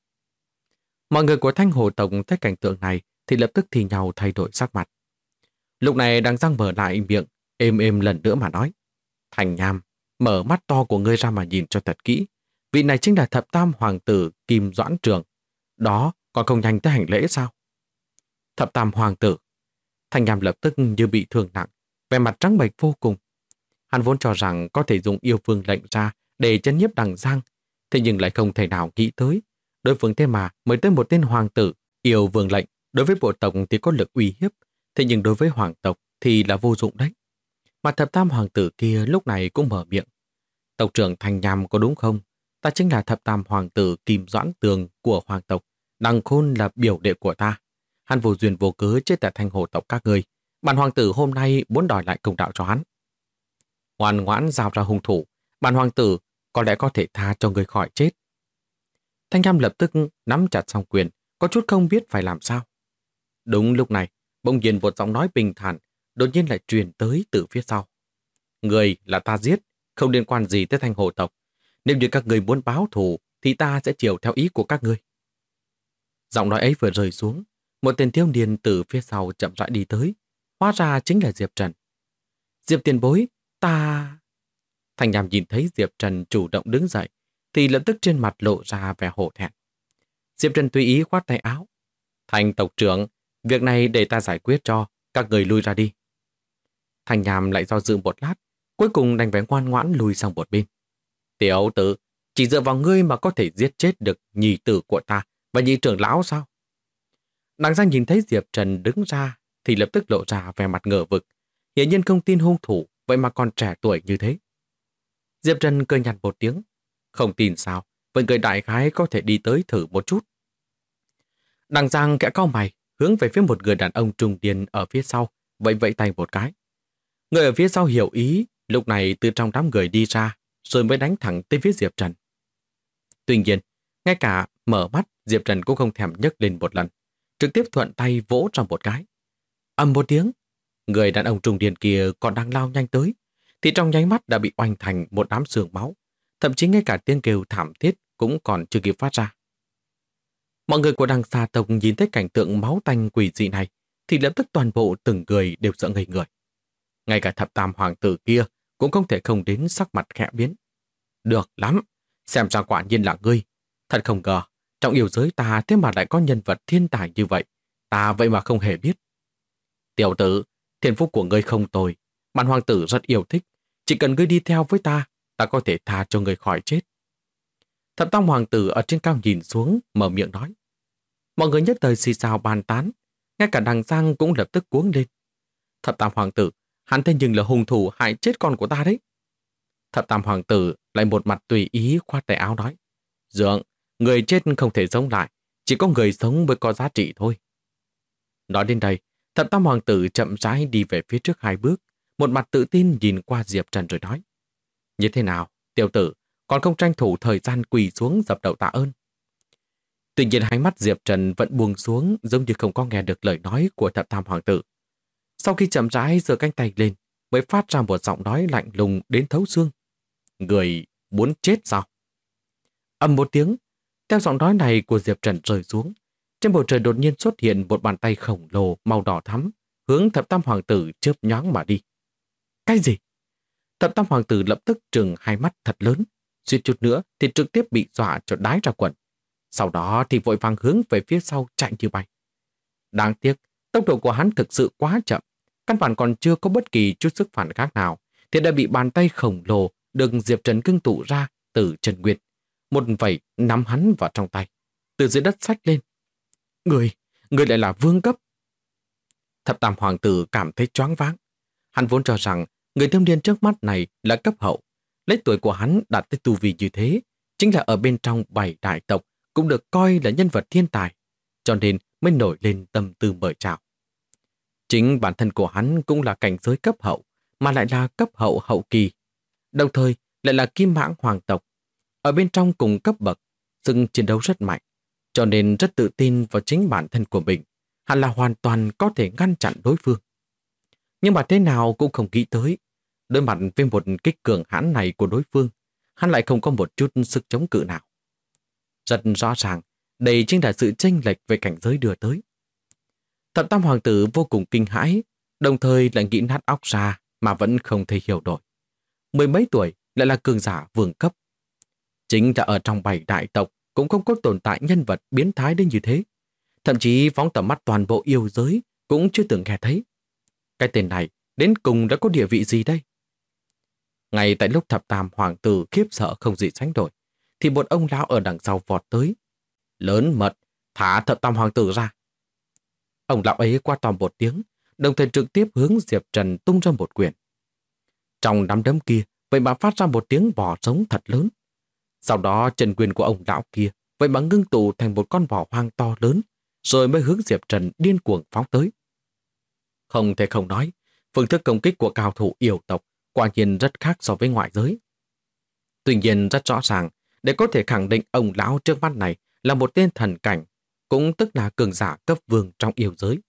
Mọi người của Thanh Hồ tộc thấy cảnh tượng này thì lập tức thì nhau thay đổi sắc mặt. Lúc này Đằng Giang mở lại miệng, êm êm lần nữa mà nói. Thành Nham, mở mắt to của ngươi ra mà nhìn cho thật kỹ. Vị này chính là thập tam hoàng tử Kim Doãn Trường. Đó, còn không nhanh tới hành lễ sao? Thập tam hoàng tử. Thành Nham lập tức như bị thương nặng, vẻ mặt trắng bệch vô cùng. Hắn vốn cho rằng có thể dùng yêu vương lệnh ra để chấn nhiếp Đằng Giang, thế nhưng lại không thể nào nghĩ tới. Đối phương thế mà mới tới một tên hoàng tử, yêu vương lệnh, đối với bộ tộc thì có lực uy hiếp, thế nhưng đối với hoàng tộc thì là vô dụng đấy. Mà thập tam hoàng tử kia lúc này cũng mở miệng. Tộc trưởng Thành Nham có đúng không? Ta chính là thập tam hoàng tử Kim Doãn Tường của hoàng tộc. Đằng Khôn là biểu đệ của ta. Hắn vô duyên vô cớ chết tại Thanh Hồ tộc các ngươi. Bản hoàng tử hôm nay muốn đòi lại công đạo cho hắn. Ngoan ngoãn giao ra hung thủ. Bản hoàng tử có lẽ có thể tha cho người khỏi chết. Thanh Nham lập tức nắm chặt song quyền, có chút không biết phải làm sao. Đúng lúc này, bỗng nhiên một giọng nói bình thản đột nhiên lại truyền tới từ phía sau. Người là ta giết, không liên quan gì tới Thanh Hồ tộc. Nếu như các người muốn báo thù thì ta sẽ chiều theo ý của các ngươi. Giọng nói ấy vừa rơi xuống, một tên thiếu niên từ phía sau chậm rãi đi tới, hóa ra chính là Diệp Trần. Diệp tiền bối, ta... Thành Nham nhìn thấy Diệp Trần chủ động đứng dậy thì lập tức trên mặt lộ ra vẻ hổ thẹn. Diệp Trần tùy ý khoát tay áo. Thành tộc trưởng, việc này để ta giải quyết cho, các người lui ra đi. Thành Nham lại do dự một lát, cuối cùng đành phải ngoan ngoãn lùi sang một bên. Tiểu tử, chỉ dựa vào ngươi mà có thể giết chết được nhị tử của ta và nhị trưởng lão sao? Đằng Giang nhìn thấy Diệp Trần đứng ra thì lập tức lộ ra vẻ mặt ngờ vực. Hiển nhiên không tin hung thủ, vậy mà còn trẻ tuổi như thế. Diệp Trần cười nhạt một tiếng. Không tin sao, vậy người đại khái có thể đi tới thử một chút. Đằng Giang kẽ cau mày, hướng về phía một người đàn ông trung niên ở phía sau, vẫy vẫy tay một cái. Người ở phía sau hiểu ý, lúc này từ trong đám người đi ra, rồi mới đánh thẳng tới phía Diệp Trần. Tuy nhiên, ngay cả mở mắt, Diệp Trần cũng không thèm nhấc lên một lần, trực tiếp thuận tay vỗ trong một cái. Ầm một tiếng, người đàn ông trung niên kia còn đang lao nhanh tới, thì trong nháy mắt đã bị oanh thành một đám sương máu, thậm chí ngay cả tiếng kêu thảm thiết cũng còn chưa kịp phát ra. Mọi người của đằng xa tộc nhìn thấy cảnh tượng máu tanh quỷ dị này, thì lập tức toàn bộ từng người đều sợ ngây người. Ngay cả thập tam hoàng tử kia cũng không thể không đến sắc mặt khẽ biến. Được lắm, xem ra quả nhiên là ngươi. Thật không ngờ, trong yêu giới ta thế mà lại có nhân vật thiên tài như vậy. Ta vậy mà không hề biết. Tiểu tử, thiên phúc của ngươi không tồi. Bản hoàng tử rất yêu thích. Chỉ cần ngươi đi theo với ta, ta có thể tha cho ngươi khỏi chết. Thập tam hoàng tử ở trên cao nhìn xuống, mở miệng nói. Mọi người nhất thời xì xào bàn tán. Ngay cả đằng Giang cũng lập tức cuống lên. Thập tam hoàng tử, hắn thế nhưng là hung thủ hại chết con của ta đấy. Thập tam hoàng tử lại một mặt tùy ý khoát tay áo nói. Dượng, người chết không thể sống lại, chỉ có người sống mới có giá trị thôi. Nói đến đây, thập tam hoàng tử chậm rãi đi về phía trước 2 bước, một mặt tự tin nhìn qua Diệp Trần rồi nói. Như thế nào, tiểu tử, còn không tranh thủ thời gian quỳ xuống dập đầu tạ ơn. Tuy nhiên hai mắt Diệp Trần vẫn buông xuống giống như không có nghe được lời nói của thập tam hoàng tử. Sau khi chậm rãi giơ cánh tay lên, mới phát ra một giọng nói lạnh lùng đến thấu xương. Người muốn chết sao? Ầm một tiếng, theo giọng nói này của Diệp Trần rơi xuống, trên bầu trời đột nhiên xuất hiện một bàn tay khổng lồ màu đỏ thắm, hướng thập tam hoàng tử chớp nhoáng mà đi. Cái gì? Thập tam hoàng tử lập tức trừng hai mắt thật lớn, suýt chút nữa thì trực tiếp bị dọa cho đái ra quần. Sau đó thì vội vàng hướng về phía sau chạy như bay. Đáng tiếc, tốc độ của hắn thực sự quá chậm, căn bản còn chưa có bất kỳ chút sức phản kháng nào, thì đã bị bàn tay khổng lồ được Diệp Trần ngưng tụ ra từ Trần Nguyệt. Một vẩy nắm hắn vào trong tay, từ dưới đất xách lên. Người lại là vương cấp. Thập tam hoàng tử cảm thấy choáng váng. Hắn vốn cho rằng người thiếu niên trước mắt này là cấp hậu. Lấy tuổi của hắn đạt tới tu vi như thế, chính là ở bên trong 7 đại tộc cũng được coi là nhân vật thiên tài, cho nên mới nổi lên tâm tư mời chào. Chính bản thân của hắn cũng là cảnh giới cấp hậu, mà lại là cấp hậu hậu kỳ, đồng thời lại là kim mãng hoàng tộc. Ở bên trong cùng cấp bậc, sức chiến đấu rất mạnh, cho nên rất tự tin vào chính bản thân của mình, hắn là hoàn toàn có thể ngăn chặn đối phương. Nhưng mà thế nào cũng không nghĩ tới, đối mặt với một kích cường hãn này của đối phương, hắn lại không có một chút sức chống cự nào. Rất rõ ràng, đây chính là sự chênh lệch về cảnh giới đưa tới. Thập tam hoàng tử vô cùng kinh hãi, đồng thời lại nghĩ nát óc ra mà vẫn không thể hiểu nổi. 10 mấy tuổi lại là cường giả vương cấp. Chính là ở trong 7 đại tộc cũng không có tồn tại nhân vật biến thái đến như thế. Thậm chí phóng tầm mắt toàn bộ yêu giới cũng chưa từng nghe thấy. Cái tên này đến cùng đã có địa vị gì đây? Ngay tại lúc thập tam hoàng tử khiếp sợ không gì sánh nổi, thì một ông lão ở đằng sau vọt tới. Lớn mật, thả thập tam hoàng tử ra. Ông lão ấy quát to một tiếng, đồng thời trực tiếp hướng Diệp Trần tung ra một quyền. Trong nắm đấm kia, vậy mà phát ra một tiếng bò sống thật lớn. Sau đó chân quyền của ông lão kia vậy mà ngưng tụ thành một con bò hoang to lớn, rồi mới hướng Diệp Trần điên cuồng phóng tới. Không thể không nói, phương thức công kích của cao thủ yêu tộc quả nhiên rất khác so với ngoại giới. Tuy nhiên rất rõ ràng, để có thể khẳng định ông lão trước mắt này là một tên thần cảnh, cũng tức là cường giả cấp vương trong yêu giới.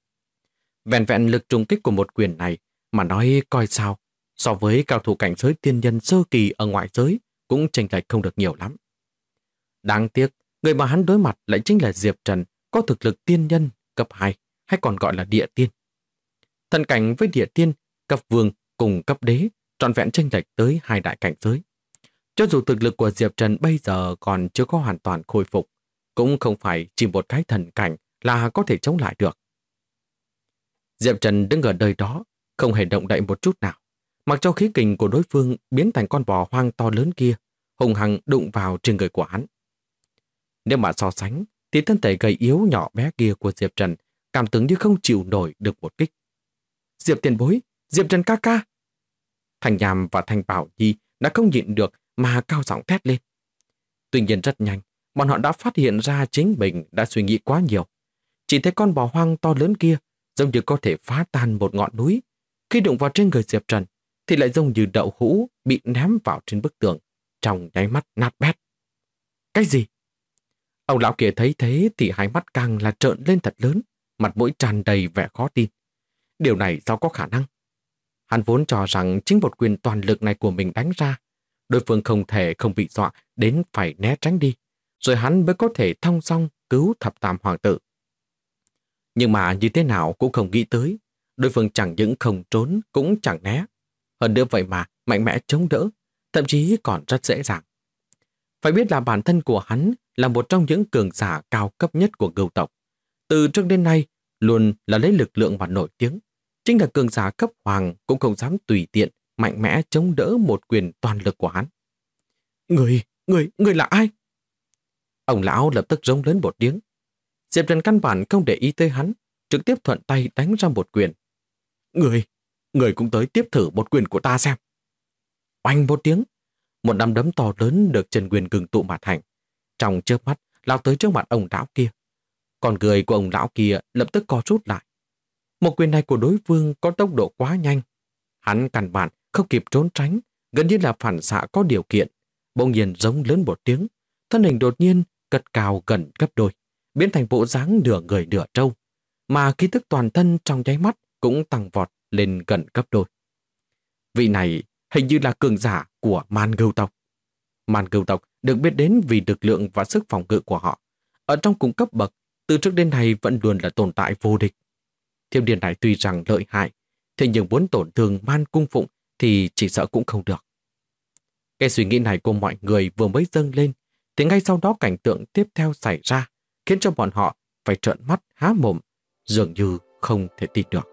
Vẹn vẹn lực trùng kích của một quyền này mà nói coi sao, so với cao thủ cảnh giới tiên nhân sơ kỳ ở ngoại giới cũng chênh lệch không được nhiều lắm. Đáng tiếc, người mà hắn đối mặt lại chính là Diệp Trần, có thực lực tiên nhân cấp 2, hay còn gọi là địa tiên. Thần cảnh với địa tiên, cấp vương cùng cấp đế, trọn vẹn chênh lệch tới 2 đại cảnh giới. Cho dù thực lực của Diệp Trần bây giờ còn chưa có hoàn toàn khôi phục, cũng không phải chỉ một cái thần cảnh là có thể chống lại được. Diệp Trần đứng ở nơi đó, không hề động đậy một chút nào, mặc cho khí kình của đối phương biến thành con bò hoang to lớn kia, hùng hăng đụng vào trên người của hắn. Nếu mà so sánh, thì thân thể gầy yếu nhỏ bé kia của Diệp Trần cảm tưởng như không chịu nổi được một kích. Diệp tiền bối, Diệp Trần ca ca. Thành Nham và Thành Bảo Nhi đã không nhịn được mà cao giọng thét lên. Tuy nhiên rất nhanh, bọn họ đã phát hiện ra chính mình đã suy nghĩ quá nhiều. Chỉ thấy con bò hoang to lớn kia giống như có thể phá tan một ngọn núi. Khi đụng vào trên người Diệp Trần, thì lại giống như đậu hũ bị ném vào trên bức tường, trong nháy mắt nát bét. Cái gì? Ông lão kia thấy thế thì hai mắt càng là trợn lên thật lớn, mặt mũi tràn đầy vẻ khó tin. Điều này sao có khả năng? Hắn vốn cho rằng chính một quyền toàn lực này của mình đánh ra, đối phương không thể không bị dọa đến phải né tránh đi, rồi hắn mới có thể thong dong cứu thập tam hoàng tử. Nhưng mà như thế nào cũng không nghĩ tới, đối phương chẳng những không trốn cũng chẳng né. Hơn nữa vậy mà mạnh mẽ chống đỡ, thậm chí còn rất dễ dàng. Phải biết là bản thân của hắn là một trong những cường giả cao cấp nhất của Ngưu tộc. Từ trước đến nay, luôn là lấy lực lượng mà nổi tiếng. Chính là cường giả cấp hoàng cũng không dám tùy tiện, mạnh mẽ chống đỡ một quyền toàn lực của hắn. Người là ai? Ông lão lập tức rống lớn một tiếng. Diệp Trần căn bản không để ý tới hắn, trực tiếp thuận tay đánh ra một quyền. Người cũng tới tiếp thử một quyền của ta xem. Oanh một tiếng, một nắm đấm to lớn được Trần Quyền ngưng tụ mà thành. Trong chớp mắt, lao tới trước mặt ông lão kia. Còn người của ông lão kia lập tức co rút lại. Một quyền này của đối phương có tốc độ quá nhanh. Hắn căn bản không kịp trốn tránh, gần như là phản xạ có điều kiện. Bỗng nhiên giống lớn một tiếng, thân hình đột nhiên cất cao gần gấp đôi, biến thành bộ dáng nửa người nửa trâu, mà khí tức toàn thân trong nháy mắt cũng tăng vọt lên gần gấp đôi. Vị này hình như là cường giả của Man Ngưu tộc. Man Ngưu tộc được biết đến vì lực lượng và sức phòng ngự của họ. Ở trong cùng cấp bậc, từ trước đến nay vẫn luôn là tồn tại vô địch. Thiếu niên này tuy rằng lợi hại, thế nhưng muốn tổn thương Man Cung Phụng thì chỉ sợ cũng không được. Cái suy nghĩ này của mọi người vừa mới dâng lên, thì ngay sau đó cảnh tượng tiếp theo xảy ra, khiến cho bọn họ phải trợn mắt há mồm, dường như không thể tin được.